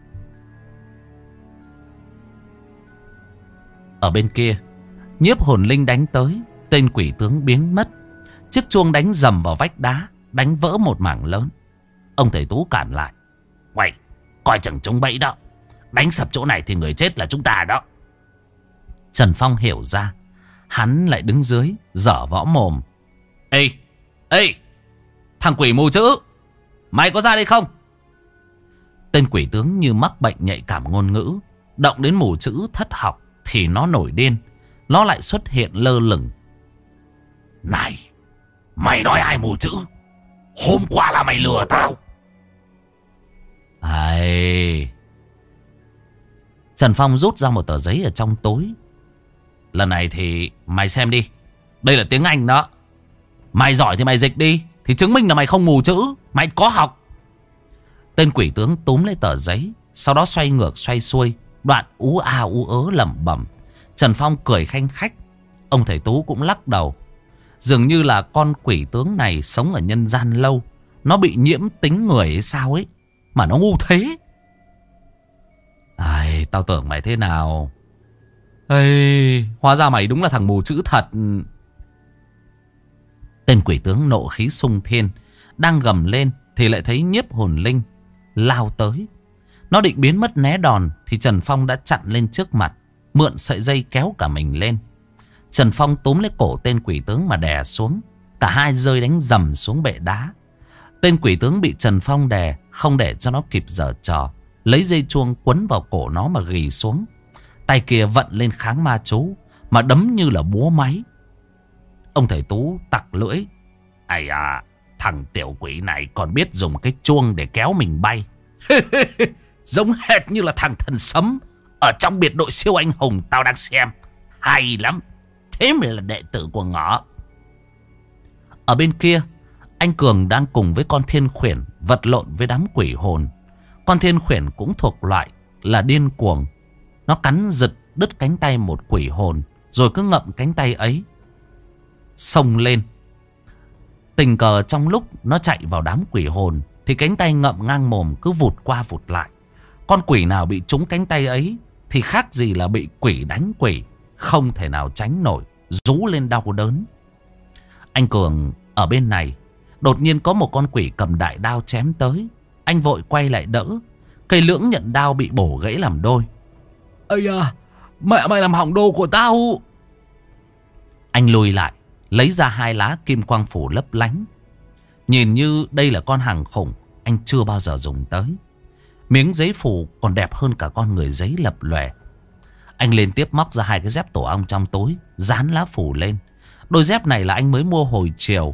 Speaker 1: Ở bên kia, nhiếp hồn linh đánh tới, tên quỷ tướng biến mất. Chiếc chuông đánh dầm vào vách đá, đánh vỡ một mảng lớn. Ông thầy Tú cản lại: "Quay, coi chừng trúng bẫy đó. Đánh sập chỗ này thì người chết là chúng ta đó." Trần Phong hiểu ra, hắn lại đứng dưới dở võ mồm: Ê, thằng quỷ mù chữ, mày có ra đây không?" Tên quỷ tướng như mắc bệnh nhạy cảm ngôn ngữ, động đến mù chữ thất học thì nó nổi điên. Nó lại xuất hiện lơ lửng: "Này, mày nói ai mù chữ? Hôm qua là mày lừa tao." Ai... Trần Phong rút ra một tờ giấy ở trong tối: "Lần này thì mày xem đi, đây là tiếng Anh đó. Mày giỏi thì mày dịch đi, thì chứng minh là mày không mù chữ, mày có học." Tên quỷ tướng túm lấy tờ giấy, sau đó xoay ngược xoay xuôi, đoạn ú a ú ớ lẩm bẩm. Trần Phong cười khanh khách. Ông thầy Tú cũng lắc đầu. Dường như là con quỷ tướng này sống ở nhân gian lâu, nó bị nhiễm tính người hay sao ấy, mà nó ngu thế. Ai, tao tưởng mày thế nào. Ê, hóa ra mày đúng là thằng mù chữ thật. Tên quỷ tướng nộ khí sung thiên, đang gầm lên thì lại thấy nhiếp hồn linh lao tới. Nó định biến mất né đòn thì Trần Phong đã chặn lên trước mặt, mượn sợi dây kéo cả mình lên. Trần Phong túm lấy cổ tên quỷ tướng mà đè xuống. Cả hai rơi đánh dầm xuống bệ đá. Tên quỷ tướng bị Trần Phong đè, không để cho nó kịp giở trò, lấy dây chuông quấn vào cổ nó mà ghì xuống. Tay kia vận lên kháng ma chú, mà đấm như là búa máy. Ông thầy Tú tặc lưỡi: "Ai à, thằng tiểu quỷ này còn biết dùng cái chuông để kéo mình bay." Giống hệt như là thằng thần sấm ở trong biệt đội siêu anh hùng tao đang xem. Hay lắm, thế mới là đệ tử của ngõ. Ở bên kia, anh Cường đang cùng với con thiên khuyển vật lộn với đám quỷ hồn. Con thiên khuyển cũng thuộc loại là điên cuồng. Nó cắn giật đứt cánh tay một quỷ hồn, rồi cứ ngậm cánh tay ấy xông lên. Tình cờ trong lúc nó chạy vào đám quỷ hồn thì cánh tay ngậm ngang mồm cứ vụt qua vụt lại. Con quỷ nào bị trúng cánh tay ấy thì khác gì là bị quỷ đánh quỷ, không thể nào tránh nổi, rú lên đau đớn. Anh Cường ở bên này, đột nhiên có một con quỷ cầm đại đao chém tới. Anh vội quay lại đỡ. Cây lưỡng nhận đao bị bổ gãy làm đôi. "Ây à, mẹ mày làm hỏng đồ của tao." Anh lùi lại, lấy ra 2 lá kim quang phủ lấp lánh. Nhìn như đây là con hàng khủng anh chưa bao giờ dùng tới. Miếng giấy phù còn đẹp hơn cả con người giấy lập lòe. Anh liên tiếp móc ra 2 cái dép tổ ong trong túi, dán lá phù lên. Đôi dép này là anh mới mua hồi chiều.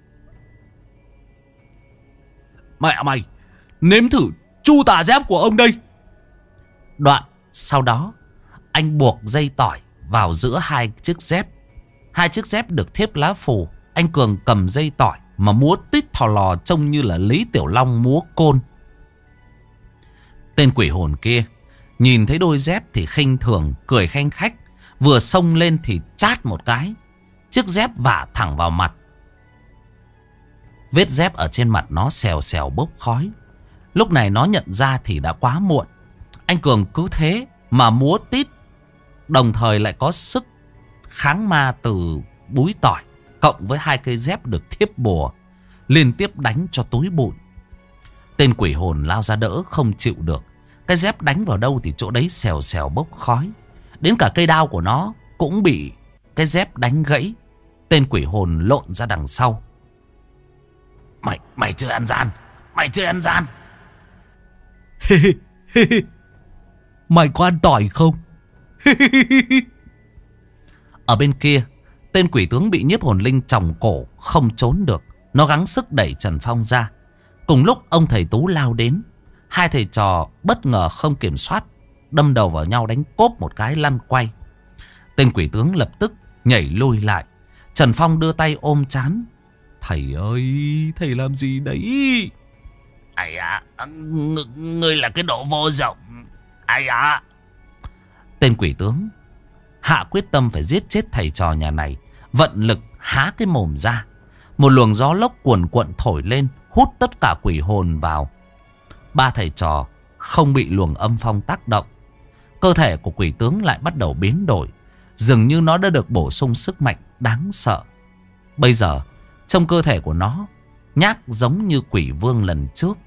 Speaker 2: Mẹ mày, nếm thử chu tà dép của ông đây.
Speaker 1: Đoạn sau đó anh buộc dây tỏi vào giữa 2 chiếc dép. 2 chiếc dép được thiếp lá phù. Anh Cường cầm dây tỏi mà múa tít thò lò, trông như là Lý Tiểu Long múa côn. Tên quỷ hồn kia nhìn thấy đôi dép thì khinh thường, cười khanh khách. Vừa xông lên thì chát một cái, chiếc dép vả thẳng vào mặt. Vết dép ở trên mặt nó xèo xèo bốc khói. Lúc này nó nhận ra thì đã quá muộn. Anh Cường cứ thế mà múa tít, đồng thời lại có sức kháng ma từ búi tỏi cộng với 2 cây dép được thiếp bùa, liên tiếp đánh cho túi bụi. Tên quỷ hồn lao ra đỡ không chịu được. Cái dép đánh vào đâu thì chỗ đấy xèo xèo bốc khói. Đến cả cây đao của nó cũng bị cái dép đánh gãy. Tên quỷ hồn lộn ra đằng sau.
Speaker 2: Mày chưa ăn gian. Mày chưa ăn gian.
Speaker 1: Mày có ăn tỏi không? Ở bên kia, tên quỷ tướng bị nhiếp hồn linh chòng cổ, không trốn được. Nó gắng sức đẩy Trần Phong ra. Cùng lúc ông thầy Tú lao đến. 2 thầy trò bất ngờ không kiểm soát, đâm đầu vào nhau đánh cốp một cái lăn quay. Tên quỷ tướng lập tức nhảy lui lại. Trần Phong đưa tay ôm trán. Thầy ơi, thầy làm gì đấy?
Speaker 2: Ai à, ngươi là cái độ vô dụng. Ai à.
Speaker 1: Tên quỷ tướng hạ quyết tâm phải giết chết thầy trò nhà này. Vận lực há cái mồm ra. Một luồng gió lốc cuồn cuộn thổi lên, hút tất cả quỷ hồn vào. 3 thầy trò không bị luồng âm phong tác động. Cơ thể của quỷ tướng lại bắt đầu biến đổi. Dường như nó đã được bổ sung sức mạnh đáng sợ. Bây giờ trong cơ thể của nó nhác giống như quỷ vương lần trước.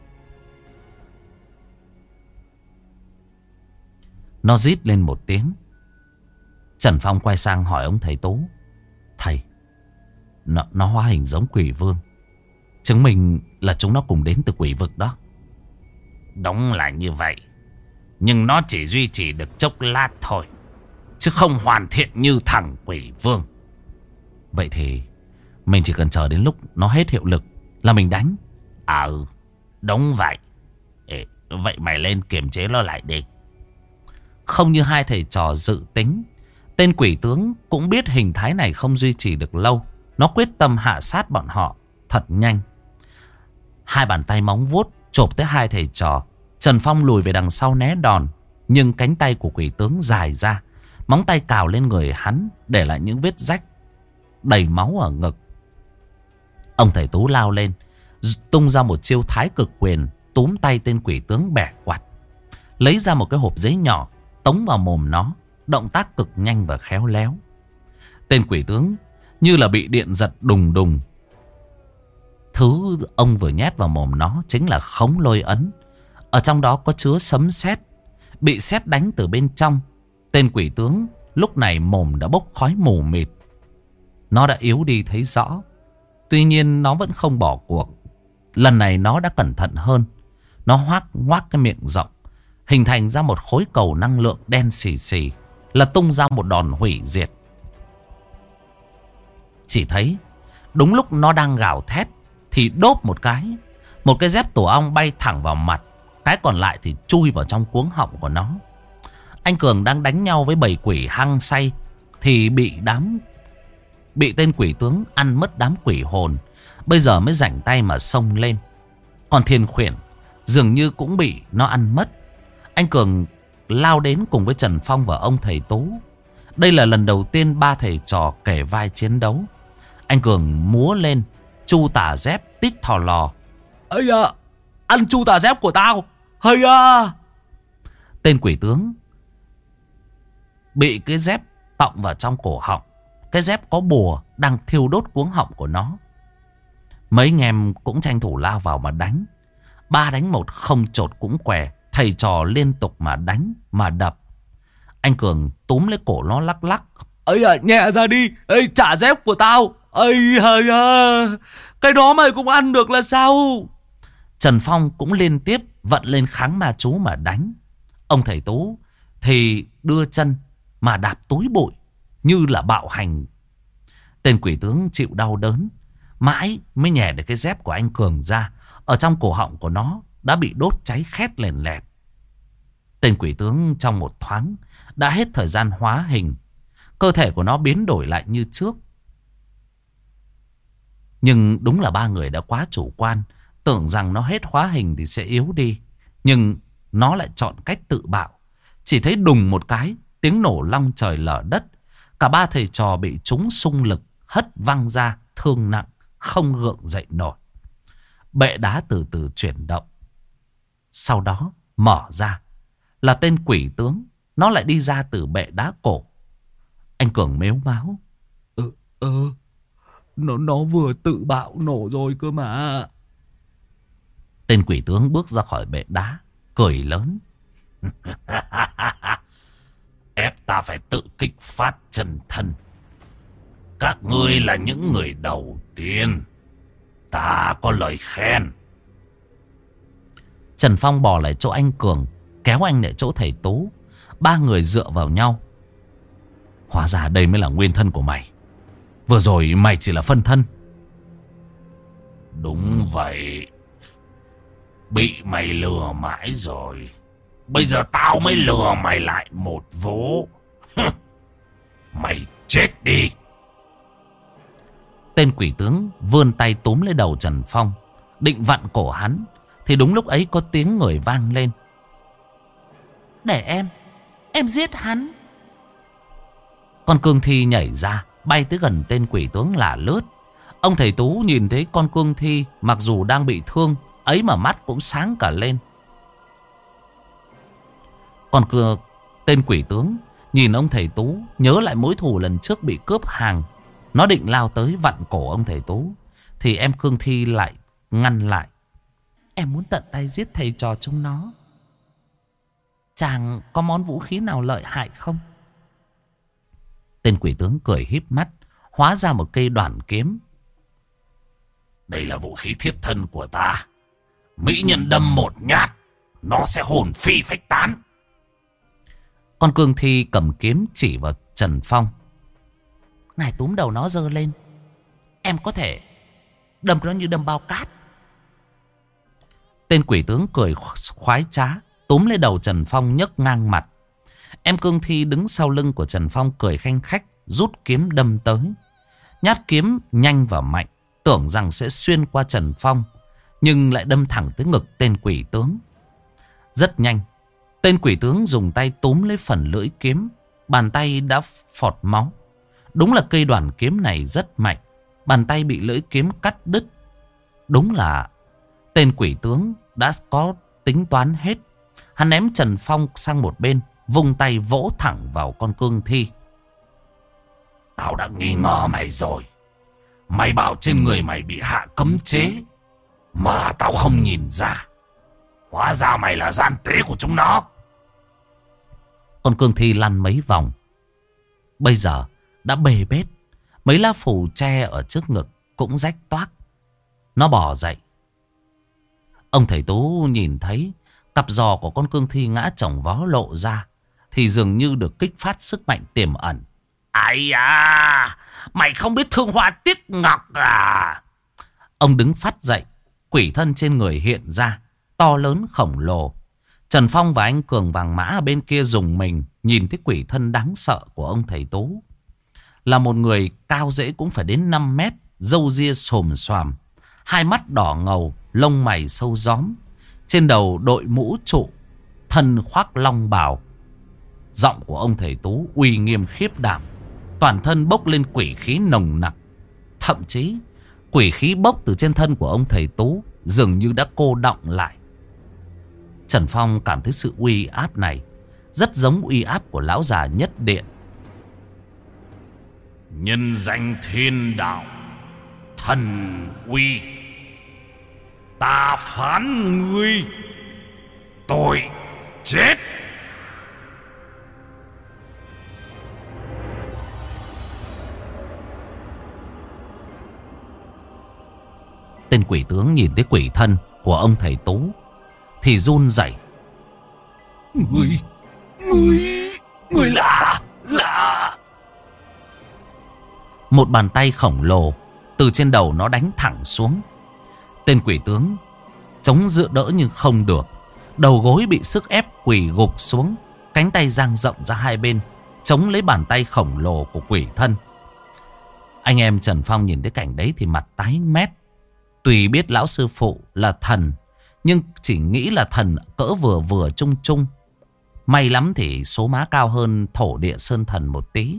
Speaker 1: Nó rít lên một tiếng. Trần Phong quay sang hỏi ông thầy Tú. Thầy, nó hóa hình giống quỷ vương, chứng minh là chúng nó cùng đến từ quỷ vực đó.
Speaker 2: Đúng là như vậy. Nhưng nó chỉ duy trì được chốc lát thôi, chứ không hoàn thiện như thằng quỷ vương.
Speaker 1: Vậy thì mình chỉ cần chờ đến lúc nó hết hiệu lực là mình đánh.
Speaker 2: Đúng vậy. Vậy mày lên kiềm chế nó lại đi.
Speaker 1: Không như 2 thầy trò dự tính, tên quỷ tướng cũng biết hình thái này không duy trì được lâu. Nó quyết tâm hạ sát bọn họ thật nhanh. 2 bàn tay móng vuốt chộp tới 2 thầy trò. Trần Phong lùi về đằng sau né đòn, nhưng cánh tay của quỷ tướng dài ra, móng tay cào lên người hắn, để lại những vết rách đầy máu ở ngực. Ông thầy Tú lao lên, tung ra một chiêu thái cực quyền, túm tay tên quỷ tướng bẻ quạt, lấy ra một cái hộp giấy nhỏ, tống vào mồm nó. Động tác cực nhanh và khéo léo. Tên quỷ tướng như là bị điện giật đùng đùng. Thứ ông vừa nhét vào mồm nó chính là khống lôi ấn. Ở trong đó có chứa sấm sét. Bị sét đánh từ bên trong, tên quỷ tướng lúc này mồm đã bốc khói mù mịt. Nó đã yếu đi thấy rõ. Tuy nhiên nó vẫn không bỏ cuộc. Lần này nó đã cẩn thận hơn. Nó ngoác cái miệng rộng, hình thành ra một khối cầu năng lượng đen xì xì, là tung ra một đòn hủy diệt. Chỉ thấy đúng lúc nó đang gào thét thì đốp một cái dép tổ ong bay thẳng vào mặt. Cái còn lại thì chui vào trong cuống họng của nó. Anh Cường đang đánh nhau với bầy quỷ hăng say thì bị tên quỷ tướng ăn mất đám quỷ hồn. Bây giờ mới rảnh tay mà xông lên. Còn Thiên Khuyển dường như cũng bị nó ăn mất. Anh Cường lao đến cùng với Trần Phong và ông thầy Tú. Đây là lần đầu tiên 3 thầy trò kể vai chiến đấu. Anh Cường múa lên chu tà dép tít thò lò. Ây à, ăn chu tà dép của tao. Hay à. Tên quỷ tướng bị cái dép tọng vào trong cổ họng. Cái dép có bùa đang thiêu đốt cuống họng của nó. Mấy anh em cũng tranh thủ lao vào mà đánh. 3 đánh 1 không chột cũng què. Thầy trò liên tục mà đánh mà đập. Anh Cường túm lấy cổ nó lắc lắc, Ây à, nhẹ ra đi. Ây, trả dép của tao. Ây à, cái đó mày cũng ăn được là sao? Trần Phong cũng liên tiếp vận lên kháng ma chú mà đánh. Ông thầy Tú thì đưa chân mà đạp túi bụi như là bạo hành. Tên quỷ tướng chịu đau đớn, mãi mới nhè được cái dép của anh Cường ra. Ở trong cổ họng của nó đã bị đốt cháy khét lèn lẹt. Tên quỷ tướng trong một thoáng đã hết thời gian hóa hình. Cơ thể của nó biến đổi lại như trước. Nhưng đúng là ba người đã quá chủ quan, tưởng rằng nó hết hóa hình thì sẽ yếu đi. Nhưng nó lại chọn cách tự bạo. Chỉ thấy đùng một cái, tiếng nổ long trời lở đất. Cả ba thầy trò bị trúng xung lực, hất văng ra, thương nặng, không gượng dậy nổi. Bệ đá từ từ chuyển động. Sau đó mở ra là tên quỷ tướng. Nó lại đi ra từ bệ đá cổ. Anh Cường mếu máo. Nó vừa tự bạo nổ rồi cơ mà. Tên quỷ tướng bước ra khỏi bệ đá, cười lớn.
Speaker 2: Ép ta phải tự kích phát chân thân. Các ngươi là những người đầu tiên. Ta có lời khen.
Speaker 1: Trần Phong bỏ lại chỗ anh Cường, kéo anh lại chỗ thầy Tú. Ba người dựa vào nhau. Hóa ra đây mới là nguyên thân của mày. Vừa rồi mày chỉ là phân thân.
Speaker 2: Đúng vậy. Bị mày lừa mãi rồi. Bây giờ tao mới lừa mày lại một vố. Mày chết đi.
Speaker 1: Tên quỷ tướng vươn tay túm lấy đầu Trần Phong, định vặn cổ hắn. Thì đúng lúc ấy có tiếng người vang lên. Để em giết hắn. Con cương thi nhảy ra, bay tới gần tên quỷ tướng lả lướt. Ông thầy Tú nhìn thấy con cương thi, mặc dù đang bị thương, ấy mà mắt cũng sáng cả lên. Tên quỷ tướng nhìn ông thầy Tú, nhớ lại mối thù lần trước bị cướp hàng. Nó định lao tới vặn cổ ông thầy Tú, thì em cương thi lại ngăn lại. Em muốn tận tay giết thầy trò chúng nó. Chàng có món vũ khí nào lợi hại không? Tên quỷ tướng cười híp mắt, hóa ra một cây đoản kiếm.
Speaker 2: Đây là vũ khí thiết thân của ta. Mỹ nhân đâm một nhát, nó sẽ hồn phi phách tán.
Speaker 1: Con cương thi cầm kiếm chỉ vào Trần Phong. Ngài túm đầu nó giơ lên, em có thể đâm nó như đâm bao cát. Tên quỷ tướng cười khoái trá, túm lấy đầu Trần Phong nhấc ngang mặt. Em cương thi đứng sau lưng của Trần Phong cười khanh khách, rút kiếm đâm tới. Nhát kiếm nhanh và mạnh, tưởng rằng sẽ xuyên qua Trần Phong, nhưng lại đâm thẳng tới ngực tên quỷ tướng. Rất nhanh, tên quỷ tướng dùng tay túm lấy phần lưỡi kiếm, bàn tay đã phọt máu. Đúng là cây đoản kiếm này rất mạnh, bàn tay bị lưỡi kiếm cắt đứt. Đúng là tên quỷ tướng đã có tính toán hết. Hắn ném Trần Phong sang một bên, vung tay vỗ thẳng vào con cương thi.
Speaker 2: Tao đã nghi ngờ mày rồi. Mày bảo trên người mày bị hạ cấm chế, mà tao không nhìn ra. Hóa ra mày là gian tế của chúng nó.
Speaker 1: Con cương thi lăn mấy vòng, bây giờ đã bê bết. Mấy lá phù tre ở trước ngực cũng rách toác. Nó bò dậy. Ông thầy Tú nhìn thấy cặp giò của con cương thi ngã chồng vó lộ ra, thì dường như được kích phát sức mạnh tiềm ẩn.
Speaker 2: Ai à, mày không biết thương hoa tiếc ngọc à?
Speaker 1: Ông đứng phắt dậy, quỷ thân trên người hiện ra, to lớn khổng lồ. Trần Phong và anh Cường Vàng Mã ở bên kia dùng mình nhìn thấy quỷ thân đáng sợ của ông thầy Tú. Là một người cao dễ cũng phải đến 5 mét, râu ria xồm xoàm, hai mắt đỏ ngầu, lông mày sâu gióm, trên đầu đội mũ trụ, thân khoác long bào. Giọng của ông thầy Tú uy nghiêm khiếp đảm, toàn thân bốc lên quỷ khí nồng nặc. Thậm chí quỷ khí bốc từ trên thân của ông thầy Tú dường như đã cô đọng lại. Trần Phong cảm thấy sự uy áp này rất giống uy áp của lão già nhất điện.
Speaker 2: Nhân danh thiên đạo, thần uy, ta phán ngươi tội chết.
Speaker 1: Tên quỷ tướng nhìn thấy quỷ thân của ông thầy Tú thì run rẩy.
Speaker 2: Người là...
Speaker 1: Một bàn tay khổng lồ từ trên đầu nó đánh thẳng xuống. Tên quỷ tướng chống dựa đỡ nhưng không được. Đầu gối bị sức ép quỳ gục xuống. Cánh tay dang rộng ra hai bên chống lấy bàn tay khổng lồ của quỷ thân. Anh em Trần Phong nhìn thấy cảnh đấy thì mặt tái mét. Tùy biết lão sư phụ là thần, nhưng chỉ nghĩ là thần cỡ vừa vừa trung trung. May lắm thì số má cao hơn thổ địa sơn thần một tí.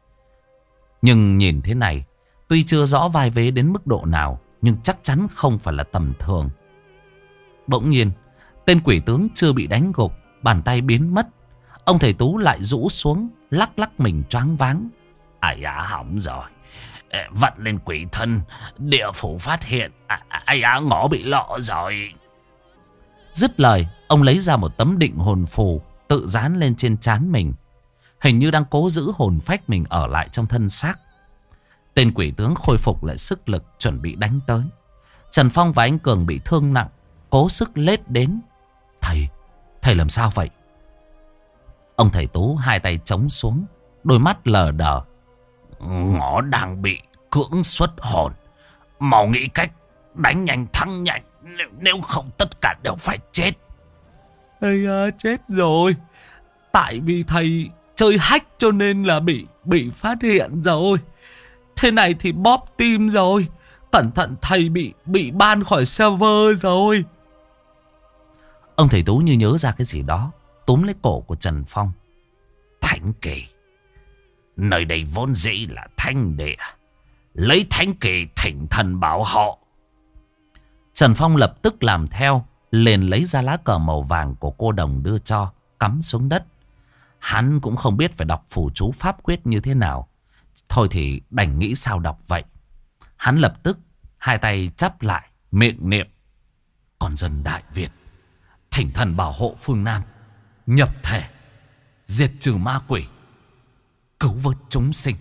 Speaker 1: Nhưng nhìn thế này, tuy chưa rõ vai vế đến mức độ nào, nhưng chắc chắn không phải là tầm thường. Bỗng nhiên, tên quỷ tướng chưa bị đánh gục, bàn tay biến mất. Ông thầy Tú lại rũ xuống, lắc lắc mình choáng váng.
Speaker 2: Ai á, hỏng rồi. Vặn lên quỷ thân, địa phủ phát hiện. Ai á, ngõ bị lọ rồi.
Speaker 1: Dứt lời, ông lấy ra một tấm định hồn phù tự dán lên trên trán mình. Hình như đang cố giữ hồn phách mình ở lại trong thân xác. Tên quỷ tướng khôi phục lại sức lực, chuẩn bị đánh tới. Trần Phong và anh Cường bị thương nặng, cố sức lết đến. Thầy làm sao vậy? Ông thầy Tú hai tay chống xuống, đôi mắt lờ đờ.
Speaker 2: Ngõ đang bị cưỡng xuất hồn. Mau nghĩ cách đánh nhanh thắng nhanh. Nếu không tất cả đều phải chết.
Speaker 3: Ây à, chết rồi. Tại vì thầy chơi hack cho nên là bị phát hiện rồi. Thế này thì bóp tim rồi. Cẩn thận thầy bị ban khỏi server rồi.
Speaker 1: Ông thầy Tú như nhớ ra cái gì đó, túm lấy cổ của Trần Phong.
Speaker 2: Thánh kỳ. Nơi đây vốn dĩ là thánh địa. Lấy thánh kỳ thỉnh thần bảo hộ.
Speaker 1: Trần Phong lập tức làm theo, liền lấy ra lá cờ màu vàng của cô đồng đưa cho, cắm xuống đất. Hắn cũng không biết phải đọc phù chú pháp quyết như thế nào. Thôi thì đành nghĩ sao đọc vậy. Hắn lập tức hai tay chắp lại, miệng niệm. Con dân Đại Việt, thỉnh thần bảo hộ phương Nam, nhập thể, diệt trừ ma quỷ, cứu vớt chúng sinh.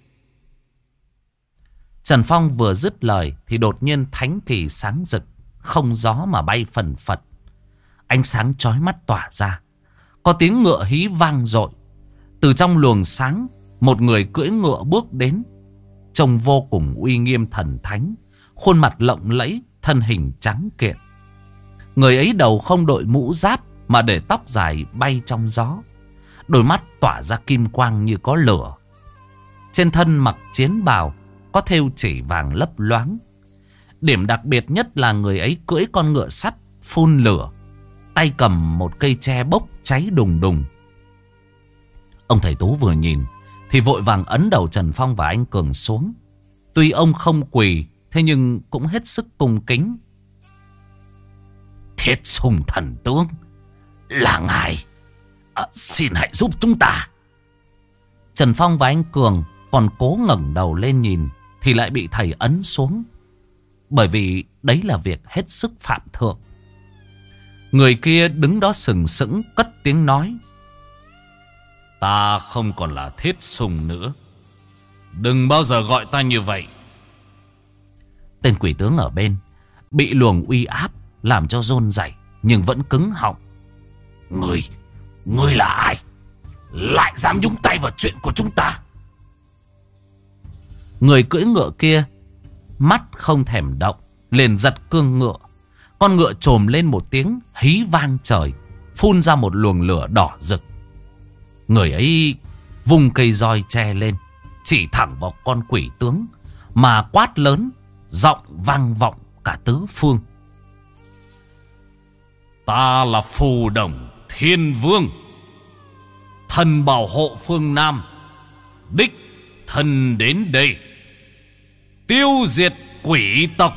Speaker 1: Trần Phong vừa dứt lời thì đột nhiên thánh kỳ sáng rực, không gió mà bay phần phật. Ánh sáng chói mắt tỏa ra. Có tiếng ngựa hí vang dội. Từ trong luồng sáng, một người cưỡi ngựa bước đến. Trông vô cùng uy nghiêm thần thánh, khuôn mặt lộng lẫy, thân hình trắng kiện. Người ấy đầu không đội mũ giáp mà để tóc dài bay trong gió. Đôi mắt tỏa ra kim quang như có lửa. Trên thân mặc chiến bào, có thêu chỉ vàng lấp loáng. Điểm đặc biệt nhất là người ấy cưỡi con ngựa sắt phun lửa, tay cầm một cây tre bốc cháy đùng đùng. Ông thầy Tú vừa nhìn thì vội vàng ấn đầu Trần Phong và anh Cường xuống. Tuy ông không quỳ, thế nhưng cũng hết sức cung kính.
Speaker 2: Thiết Sùng thần tướng, là ngài, xin hãy giúp chúng ta.
Speaker 1: Trần Phong và anh Cường còn cố ngẩng đầu lên nhìn thì lại bị thầy ấn xuống. Bởi vì đấy là việc hết sức phạm thượng. Người kia đứng đó sừng sững cất tiếng nói.
Speaker 2: Ta không còn là Thiết Sùng nữa. Đừng bao giờ gọi ta như vậy.
Speaker 1: Tên quỷ tướng ở bên bị luồng uy áp làm cho run rẩy nhưng vẫn cứng họng.
Speaker 2: Ngươi là ai? Lại dám nhúng tay vào chuyện của chúng ta?
Speaker 1: Người cưỡi ngựa kia mắt không thèm động, liền giật cương ngựa. Con ngựa trồm lên một tiếng hí vang trời, phun ra một luồng lửa đỏ rực. Người ấy vung cây roi tre lên, chỉ thẳng vào con quỷ tướng mà quát lớn, giọng vang vọng cả tứ phương.
Speaker 2: Ta là Phù Đồng Thiên Vương, thần bảo hộ phương Nam, đích thân đến đây tiêu diệt quỷ tộc.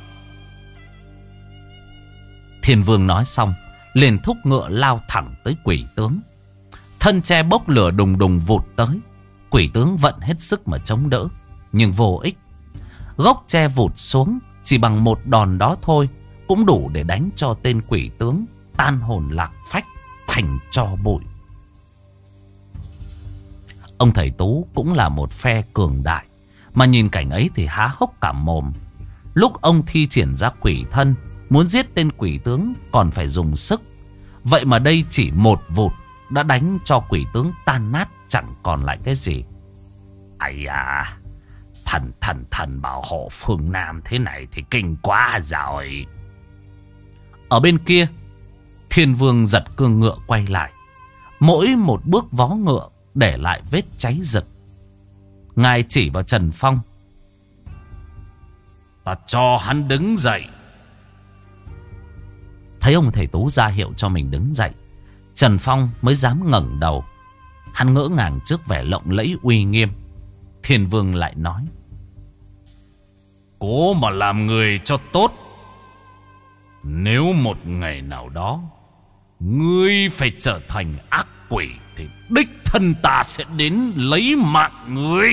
Speaker 1: Thiên Vương nói xong liền thúc ngựa lao thẳng tới quỷ tướng. Thân tre bốc lửa đùng đùng vụt tới. Quỷ tướng vận hết sức mà chống đỡ, nhưng vô ích. Gốc tre vụt xuống, chỉ bằng một đòn đó thôi cũng đủ để đánh cho tên quỷ tướng tan hồn lạc phách thành tro bụi. Ông thầy Tú cũng là một phe cường đại, mà nhìn cảnh ấy thì há hốc cả mồm. Lúc ông thi triển ra quỷ thân, muốn giết tên quỷ tướng còn phải dùng sức. Vậy mà đây chỉ một vụt đã đánh cho quỷ tướng tan nát chẳng còn lại cái gì.
Speaker 2: Ây à, thần bảo hộ phương Nam thế này thì kinh quá rồi.
Speaker 1: Ở bên kia, Thiên Vương giật cương ngựa quay lại. Mỗi một bước vó ngựa để lại vết cháy rực. Ngài chỉ vào Trần Phong.
Speaker 2: Ta cho hắn đứng dậy.
Speaker 1: Thấy ông thầy Tú ra hiệu cho mình đứng dậy, Trần Phong mới dám ngẩng đầu. Hắn ngỡ ngàng trước vẻ lộng lẫy uy nghiêm. Thiên Vương lại nói:
Speaker 2: cố mà làm người cho tốt. Nếu một ngày nào đó ngươi phải trở thành ác quỷ thì đích thân ta sẽ đến lấy mạng ngươi.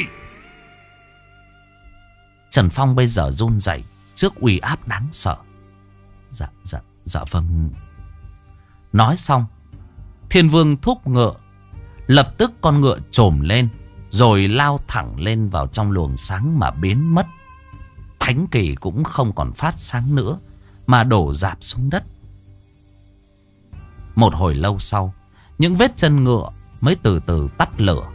Speaker 1: Trần Phong bây giờ run rẩy trước uy áp đáng sợ. Dạ vâng. Nói xong, Thiên Vương thúc ngựa. Lập tức con ngựa trồm lên, rồi lao thẳng lên vào trong luồng sáng mà biến mất. Thánh kỳ cũng không còn phát sáng nữa, mà đổ rạp xuống đất. Một hồi lâu sau, những vết chân ngựa mới từ từ tắt lửa.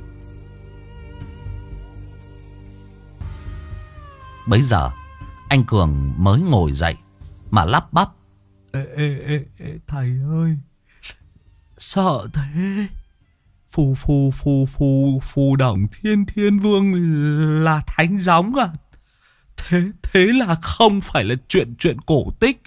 Speaker 1: Bấy giờ anh Cường mới ngồi dậy mà lắp bắp:
Speaker 3: Thầy ơi, sợ thế. Phù Đổng Thiên Vương là thánh gióng à? Thế là không phải là chuyện cổ tích.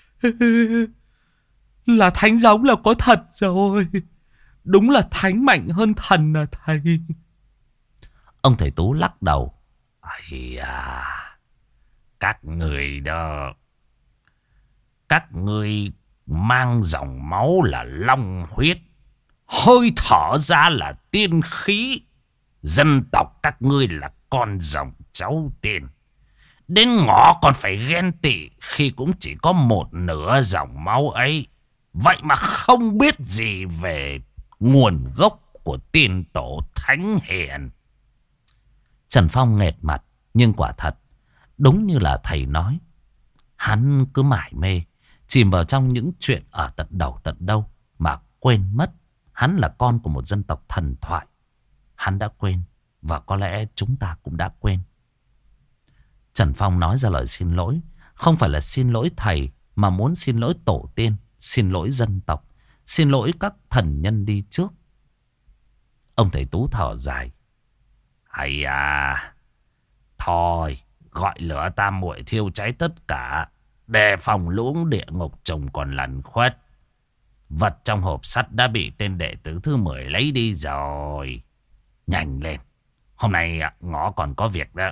Speaker 3: Là thánh gióng là có thật rồi. Đúng là thánh mạnh hơn thần à thầy.
Speaker 1: Ông thầy Tú lắc đầu:
Speaker 2: Ây à, các người đó, các ngươi mang dòng máu là long huyết, hơi thở ra là tiên khí. Dân tộc các ngươi là con dòng cháu tiên. Đến ngõ còn phải ghen tị khi cũng chỉ có một nửa dòng máu ấy. Vậy mà không biết gì về nguồn gốc của tiên tổ thánh hiền.
Speaker 1: Trần Phong nghệt mặt, nhưng quả thật, đúng như là thầy nói. Hắn cứ mải mê, chìm vào trong những chuyện ở tận đầu tận đâu, mà quên mất hắn là con của một dân tộc thần thoại. Hắn đã quên, và có lẽ chúng ta cũng đã quên. Trần Phong nói ra lời xin lỗi, không phải là xin lỗi thầy, mà muốn xin lỗi tổ tiên, xin lỗi dân tộc, xin lỗi các thần nhân đi trước. Ông thầy Tú thở dài:
Speaker 2: Hay à, thôi gọi lửa tam muội thiêu cháy tất cả, đề phòng lũng địa ngục trùng còn lẩn khuất. Vật trong hộp sắt đã bị tên đệ tử thứ 10 lấy đi rồi. Nhanh lên, hôm nay ngõ còn có việc đó.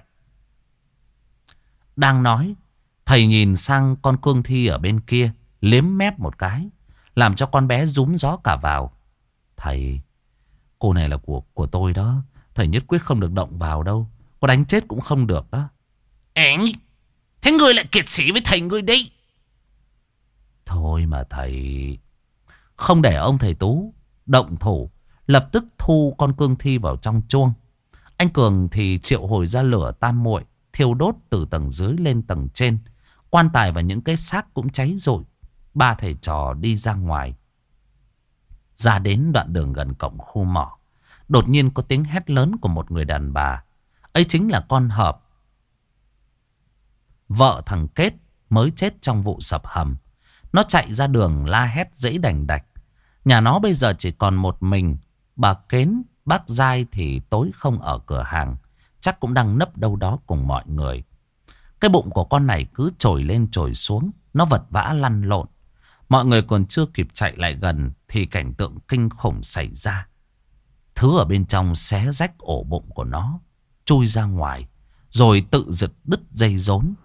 Speaker 1: Đang nói, thầy nhìn sang con cương thi ở bên kia, liếm mép một cái, làm cho con bé rúm gió cả vào. Thầy, cô này là của tôi đó. Thầy nhất quyết không được động vào đâu. Có đánh chết cũng không được đó.
Speaker 2: Ấy, thế ngươi lại kiệt sĩ với thầy ngươi đi.
Speaker 1: Thôi mà thầy. Không để ông thầy Tú động thủ, lập tức thu con cương thi vào trong chuông. Anh Cường thì triệu hồi ra lửa tam muội, thiêu đốt từ tầng dưới lên tầng trên. Quan tài và những cái xác cũng cháy rụi. Ba thầy trò đi ra ngoài. Ra đến đoạn đường gần cổng khu mỏ, đột nhiên có tiếng hét lớn của một người đàn bà. Ấy chính là con Hợp, vợ thằng Kết mới chết trong vụ sập hầm. Nó chạy ra đường la hét dẫy đành đạch. Nhà nó bây giờ chỉ còn một mình. Bà Kến, bác Giai thì tối không ở cửa hàng, chắc cũng đang nấp đâu đó cùng mọi người. Cái bụng của con này cứ trồi lên trồi xuống, nó vật vã lăn lộn. Mọi người còn chưa kịp chạy lại gần thì cảnh tượng kinh khủng xảy ra. Thứ ở bên trong xé rách ổ bụng của nó, chui ra ngoài, rồi tự giật đứt dây rốn.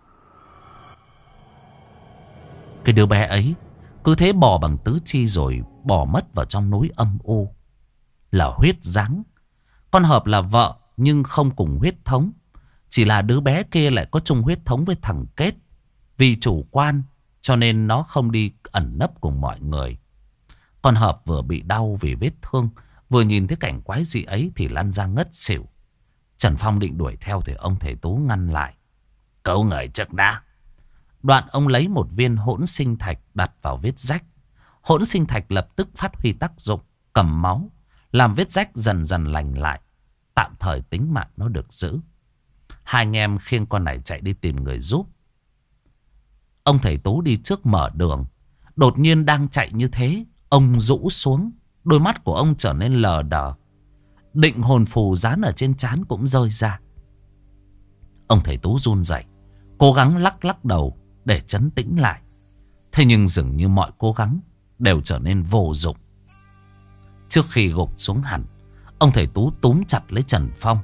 Speaker 1: Cái đứa bé ấy cứ thế bò bằng tứ chi rồi bò mất vào trong núi âm u. Là huyết dáng. Con Hợp là vợ nhưng không cùng huyết thống. Chỉ là đứa bé kia lại có chung huyết thống với thằng Kết. Vì chủ quan cho nên nó không đi ẩn nấp cùng mọi người. Con Hợp vừa bị đau vì vết thương, vừa nhìn thấy cảnh quái dị ấy thì lăn ra ngất xỉu. Trần Phong định đuổi theo thì ông thầy Tú ngăn lại.
Speaker 2: Cứu người trước đã.
Speaker 1: Đoạn ông lấy một viên hỗn sinh thạch đặt vào vết rách. Hỗn sinh thạch lập tức phát huy tác dụng, cầm máu, làm vết rách dần dần lành lại. Tạm thời tính mạng nó được giữ. Hai anh em khiêng con này chạy đi tìm người giúp. Ông thầy Tú đi trước mở đường. Đột nhiên đang chạy như thế, ông rũ xuống. Đôi mắt của ông trở nên lờ đờ. Định hồn phù dán ở trên trán cũng rơi ra. Ông thầy Tú run rẩy, cố gắng lắc lắc đầu để trấn tĩnh lại. Thế nhưng dường như mọi cố gắng đều trở nên vô dụng. Trước khi gục xuống hẳn, ông thầy Tú túm chặt lấy Trần Phong.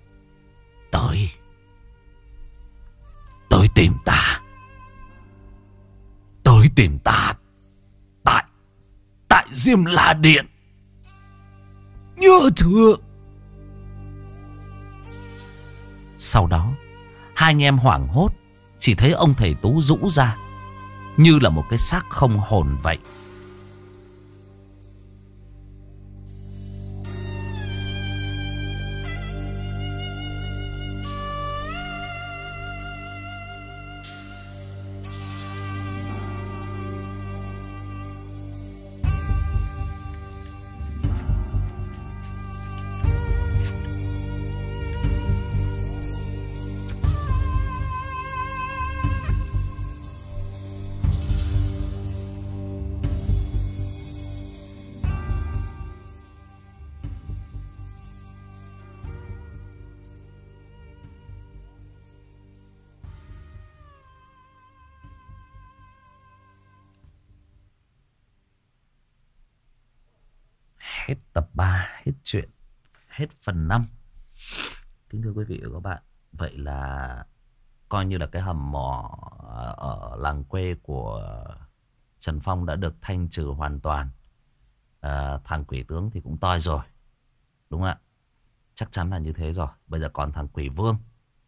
Speaker 1: Tới tìm ta. Tới tìm ta. Tại Diêm La Điện. Nhớ chưa? Sau đó, hai anh em hoảng hốt, chỉ thấy ông thầy Tú rũ ra như là một cái xác không hồn vậy. Hết tập 3, hết chuyện, hết phần 5. Kính thưa quý vị và các bạn, vậy là coi như là cái hầm mỏ ở làng quê của Trần Phong đã được thanh trừ hoàn toàn. Thằng quỷ tướng thì cũng toi rồi, đúng không ạ? Chắc chắn là như thế rồi. Bây giờ còn thằng quỷ vương.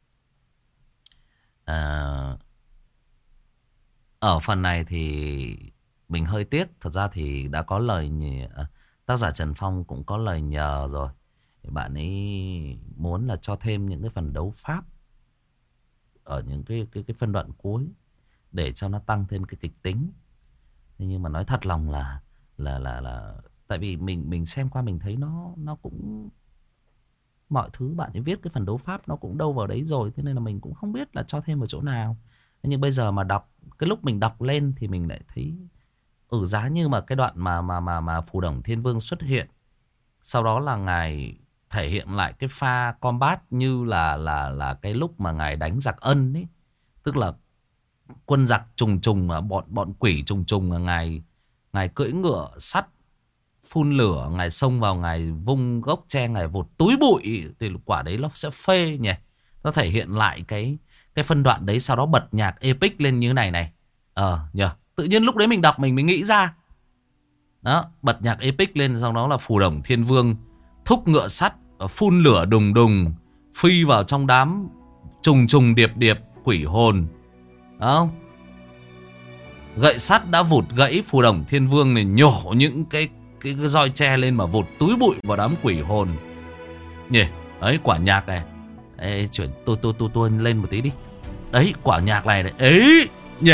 Speaker 1: Ở phần này thì mình hơi tiếc. Thật ra thì đã có lời tác giả Trần Phong cũng có lời nhờ rồi. Bạn ấy muốn là cho thêm những cái phần đấu pháp ở những cái phân đoạn cuối để cho nó tăng thêm cái kịch tính. Nhưng mà nói thật lòng là tại vì mình xem qua mình thấy nó cũng mọi thứ bạn ấy viết cái phần đấu pháp nó cũng đâu vào đấy rồi, thế nên là mình cũng không biết là cho thêm ở chỗ nào. Nhưng bây giờ mà đọc, cái lúc mình đọc lên thì mình lại thấy giá như mà cái đoạn mà Phù Đổng Thiên Vương xuất hiện, sau đó là ngài thể hiện lại cái pha combat như là cái lúc mà ngài đánh giặc Ân ấy, tức là quân giặc trùng trùng, bọn quỷ trùng trùng, ngài cưỡi ngựa sắt phun lửa, ngài xông vào, ngài vung gốc tre, ngài vụt túi bụi, thì quả đấy nó sẽ phê nhỉ. Nó thể hiện lại cái phân đoạn đấy, sau đó bật nhạc epic lên như này này. Nhỉ. Tự nhiên lúc đấy mình đọc mình mới nghĩ ra. Đó, bật nhạc epic lên, sau đó là Phù Đổng Thiên Vương thúc ngựa sắt, phun lửa đùng đùng, phi vào trong đám trùng trùng điệp điệp quỷ hồn. Đó. Gậy sắt đã vụt gãy, Phù Đổng Thiên Vương này nhổ những cái roi tre lên mà vụt túi bụi vào đám quỷ hồn. Nhỉ, ấy quả nhạc này. Ê, chuyển tôi lên một tí đi. Đấy, quả nhạc này đấy. Ấy, nhỉ.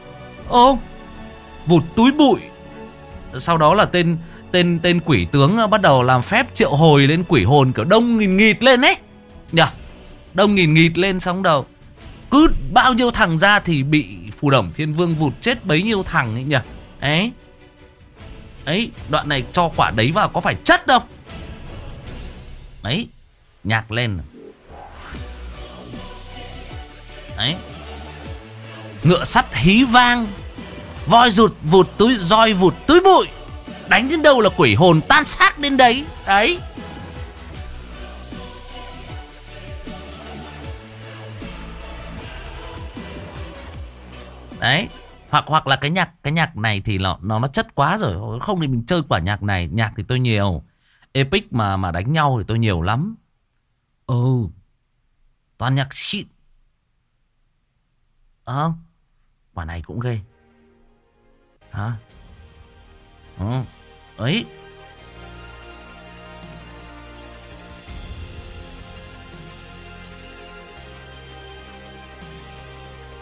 Speaker 1: Vụt túi bụi. Sau đó là tên quỷ tướng bắt đầu làm phép triệu hồi lên quỷ hồn kiểu đông nghìn nghịt lên ấy. Nhỉ? Đông nghìn nghịt lên, xong đầu cứ bao nhiêu thằng ra thì bị Phù Đổng Thiên Vương vụt chết bấy nhiêu thằng ấy nhỉ. Ấy, đoạn này cho quả đấy vào có phải chất đâu. Đấy, nhạc lên. Đấy. Ngựa sắt hí vang, voi vụt túi bụi. Đánh đến đâu là quỷ hồn tan xác đến đấy. Đấy. Đấy. Hoặc là cái nhạc này thì nó chất quá rồi. Không thì mình chơi quả nhạc này. Nhạc thì tôi nhiều. Epic mà đánh nhau thì tôi nhiều lắm. Toàn nhạc shit. Quả này cũng ghê. Hả? Ấy.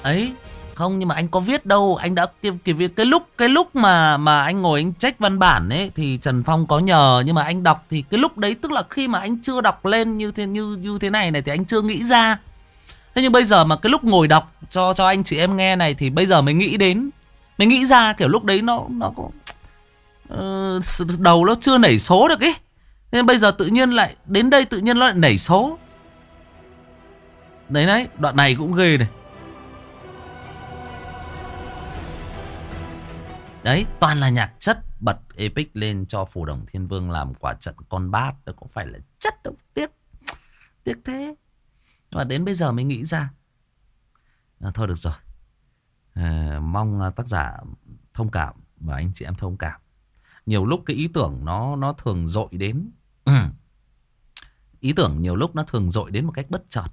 Speaker 1: ấy. Không, nhưng mà anh có viết đâu. Anh đã cái lúc mà anh ngồi anh check văn bản ấy thì Trần Phong có nhờ, nhưng mà anh đọc thì cái lúc đấy tức là khi mà anh chưa đọc lên như thế này thì anh chưa nghĩ ra. Thế nhưng bây giờ mà cái lúc ngồi đọc cho anh chị em nghe này thì bây giờ mới nghĩ đến, mới nghĩ ra kiểu lúc đấy nó có đầu nó chưa nảy số được ấy. Nên bây giờ tự nhiên lại đến đây tự nhiên nó lại nảy số. Đấy, đoạn này cũng ghê này. Đấy, toàn là nhạc chất. Bật Epic lên cho Phù Đồng Thiên Vương làm quả trận con bát. Đó có phải là chất đâu. Tiếc thế. Và đến bây giờ mới nghĩ ra. Thôi được rồi. Mong tác giả thông cảm và anh chị em thông cảm. Nhiều lúc cái ý tưởng nó thường dội đến. Ý tưởng nhiều lúc nó thường dội đến một cách bất chợt.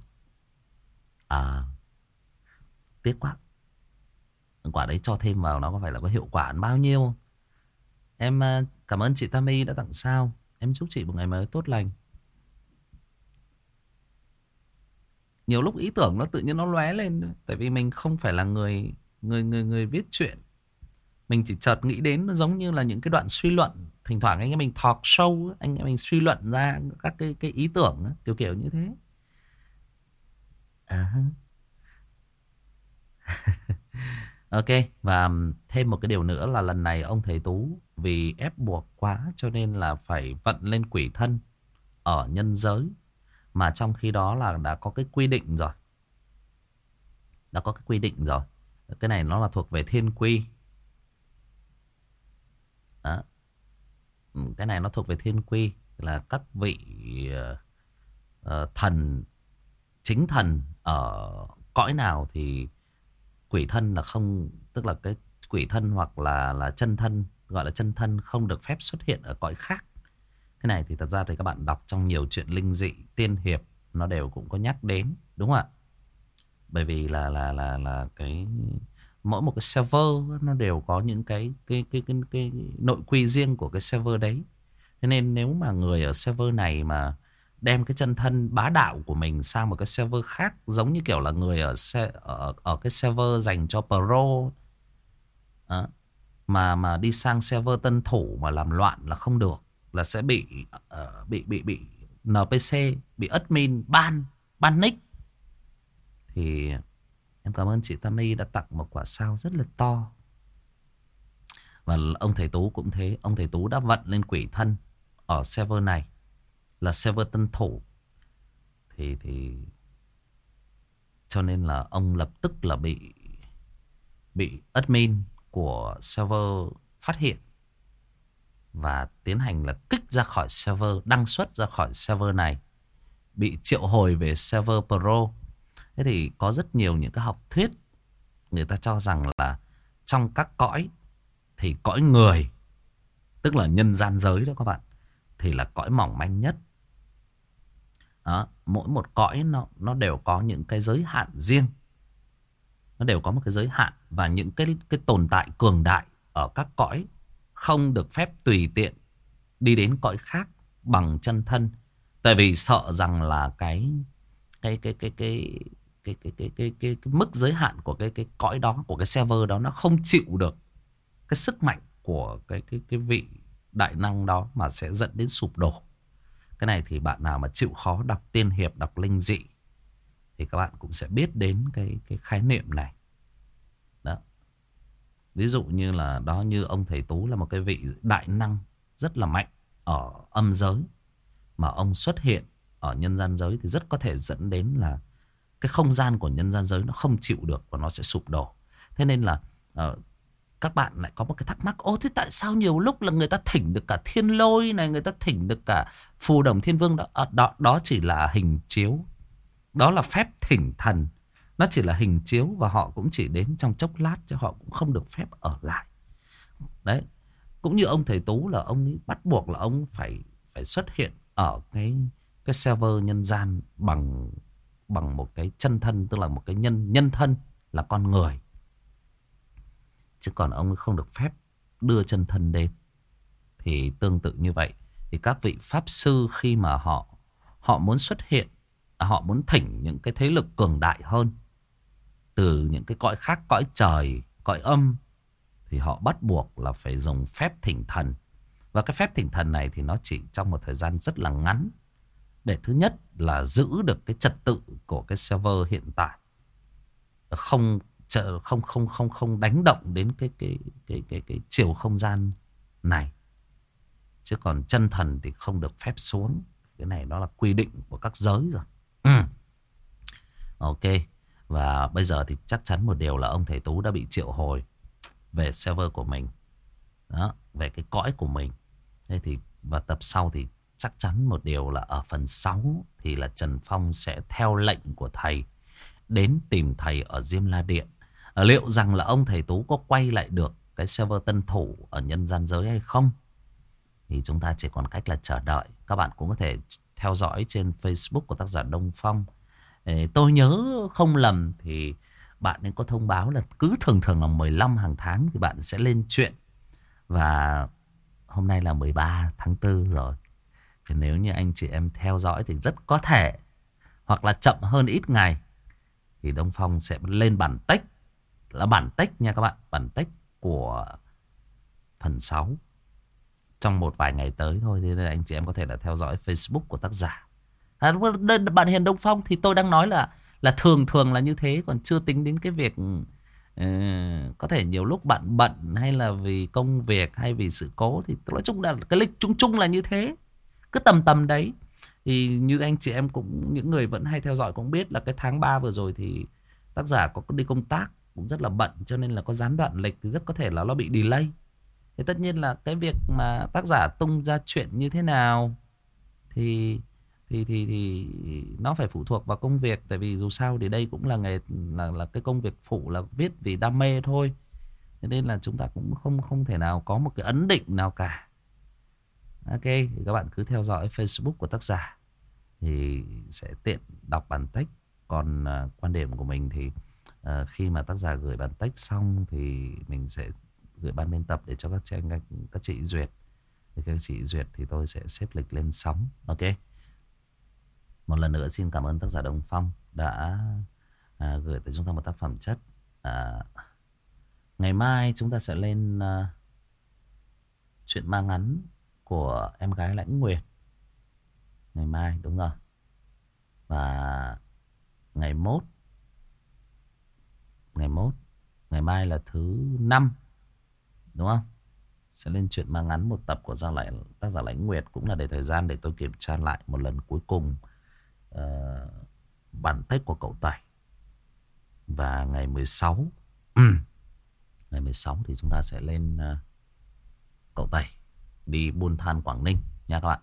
Speaker 1: Tiếc quá. Quả đấy cho thêm vào nó có phải là có hiệu quả bao nhiêu. Em cảm ơn chị Tammy đã tặng sao. Em chúc chị một ngày mới tốt lành. Nhiều lúc ý tưởng nó tự nhiên nó lóe lên. Tại vì mình không phải là người viết truyện. Mình chỉ chợt nghĩ đến, nó giống như là những cái đoạn suy luận. Thỉnh thoảng anh em mình talk show, anh em mình suy luận ra các cái ý tưởng kiểu như thế. Ok, và thêm một cái điều nữa là lần này ông thầy Tú vì ép buộc quá cho nên là phải vận lên quỷ thân ở nhân giới. Mà trong khi đó là đã có cái quy định rồi. Cái này nó là thuộc về thiên quy. Đó. Cái này nó thuộc về thiên quy. Là các vị thần, chính thần ở cõi nào thì quỷ thân là không, tức là cái quỷ thân hoặc là chân thân, gọi là chân thân không được phép xuất hiện ở cõi khác. Cái này thì thật ra thì các bạn đọc trong nhiều chuyện linh dị, tiên hiệp nó đều cũng có nhắc đến, đúng không ạ? Bởi vì là cái mỗi một cái server nó đều có những cái nội quy riêng của cái server đấy. Thế nên nếu mà người ở server này mà đem cái chân thân bá đạo của mình sang một cái server khác, giống như kiểu là người ở cái server dành cho pro đó, mà đi sang server tân thủ mà làm loạn là không được, là sẽ bị NPC, bị admin ban nick. Thì em cảm ơn chị Tammy đã tặng một quả sao rất là to. Và ông thầy Tú cũng thế, ông thầy Tú đã vận lên quỷ thân ở server này là server tân thủ. Thì cho nên là ông lập tức là bị admin của server phát hiện và tiến hành là kích ra khỏi server, đăng xuất ra khỏi server này, bị triệu hồi về server pro. Thế thì có rất nhiều những cái học thuyết, người ta cho rằng là trong các cõi thì cõi người, tức là nhân gian giới đó các bạn, thì là cõi mỏng manh nhất. Đó, mỗi một cõi nó đều có những cái giới hạn riêng. Nó đều có một cái giới hạn. Và những cái tồn tại cường đại ở các cõi không được phép tùy tiện đi đến cõi khác bằng chân thân. Tại vì sợ rằng là cái mức giới hạn của cái cõi đó, của cái server đó, nó không chịu được cái sức mạnh của cái vị đại năng đó mà sẽ dẫn đến sụp đổ. Cái này thì bạn nào mà chịu khó đọc tiên hiệp, đọc linh dị thì các bạn cũng sẽ biết đến cái khái niệm này. Đó. Ví dụ như là đó, như ông thầy Tú là một cái vị đại năng rất là mạnh ở âm giới, mà ông xuất hiện ở nhân gian giới thì rất có thể dẫn đến là cái không gian của nhân gian giới nó không chịu được và nó sẽ sụp đổ. Thế nên là các bạn lại có một cái thắc mắc: ô thế tại sao nhiều lúc là người ta thỉnh được cả thiên lôi này, người ta thỉnh được cả Phù Đồng Thiên Vương đó? Đó chỉ là hình chiếu. Đó là phép thỉnh thần. Nó chỉ là hình chiếu và họ cũng chỉ đến trong chốc lát, chứ họ cũng không được phép ở lại. Đấy. Cũng như ông thầy Tú là ông ấy bắt buộc là ông phải xuất hiện ở cái server nhân gian bằng một cái chân thân, tức là một cái nhân thân là con người. Chứ còn ông không được phép đưa chân thân đến. Thì tương tự như vậy, thì các vị pháp sư khi mà họ muốn xuất hiện, họ muốn thỉnh những cái thế lực cường đại hơn, từ những cái cõi khác, cõi trời, cõi âm, thì họ bắt buộc là phải dùng phép thỉnh thần. Và cái phép thỉnh thần này thì nó chỉ trong một thời gian rất là ngắn, để thứ nhất là giữ được cái trật tự của cái server hiện tại, không không đánh động đến cái chiều không gian này. Chứ còn chân thần thì không được phép xuống. Cái này nó là quy định của các giới rồi. Ok. Và bây giờ thì chắc chắn một điều là ông thầy Tú đã bị triệu hồi về server của mình. Đó, về cái cõi của mình. Thế thì và tập sau thì chắc chắn một điều là ở phần 6 thì là Trần Phong sẽ theo lệnh của thầy đến tìm thầy ở Diêm La Điện. Liệu rằng là ông thầy Tú có quay lại được cái server tân thủ ở nhân gian giới hay không, thì chúng ta chỉ còn cách là chờ đợi. Các bạn cũng có thể theo dõi trên Facebook của tác giả Đông Phong. Tôi nhớ không lầm thì bạn ấy có thông báo là cứ thường là 15 hàng tháng thì bạn sẽ lên chuyện. Và hôm nay là 13 tháng 4 rồi. Thì nếu như anh chị em theo dõi thì rất có thể, hoặc là chậm hơn ít ngày, thì Đông Phong sẽ lên bản text. Là bản text nha các bạn. Bản text của phần 6 trong một vài ngày tới thôi. Thế nên anh chị em có thể là theo dõi Facebook của tác giả. Bạn Hiền Đông Phong thì tôi đang nói là thường là như thế. Còn chưa tính đến cái việc có thể nhiều lúc bạn bận, hay là vì công việc, hay vì sự cố. Thì nói chung là cái lịch chung là như thế. Cứ tầm đấy. Thì như anh chị em cũng, những người vẫn hay theo dõi cũng biết là cái tháng 3 vừa rồi thì tác giả có đi công tác, cũng rất là bận, cho nên là có gián đoạn lịch thì rất có thể là nó bị delay. Thì tất nhiên là cái việc mà tác giả tung ra chuyện như thế nào thì nó phải phụ thuộc vào công việc. Tại vì dù sao thì đây cũng là nghề, là cái công việc phụ, là viết vì đam mê thôi. Thế nên là chúng ta cũng không thể nào có một cái ấn định nào cả. Ok, thì các bạn cứ theo dõi Facebook của tác giả thì sẽ tiện đọc bản text. Còn quan điểm của mình thì khi mà tác giả gửi bản text xong thì mình sẽ gửi ban biên tập để cho các chị duyệt. Thì các chị duyệt thì tôi sẽ xếp lịch lên sóng. Ok. Một lần nữa xin cảm ơn tác giả Đông Phong đã gửi tới chúng ta một tác phẩm chất. Ngày mai chúng ta sẽ lên chuyện ma ngắn của em gái Lãnh Nguyệt. Ngày mai, đúng rồi. Và ngày ngày mai là thứ 5, đúng không? Sẽ lên chuyện ma ngắn một tập của tác giả Lãnh Nguyệt. Cũng là để thời gian để tôi kiểm tra lại một lần cuối cùng bản text của cậu Tẩy. Và ngày 16 ngày 16 thì chúng ta sẽ lên cậu Tẩy đi Buôn Than Quảng Ninh nha các bạn.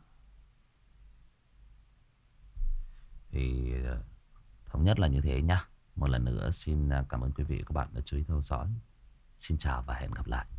Speaker 1: Thì thống nhất là như thế nhá. Một lần nữa xin cảm ơn quý vị và các bạn đã chú ý theo dõi. Xin chào và hẹn gặp lại.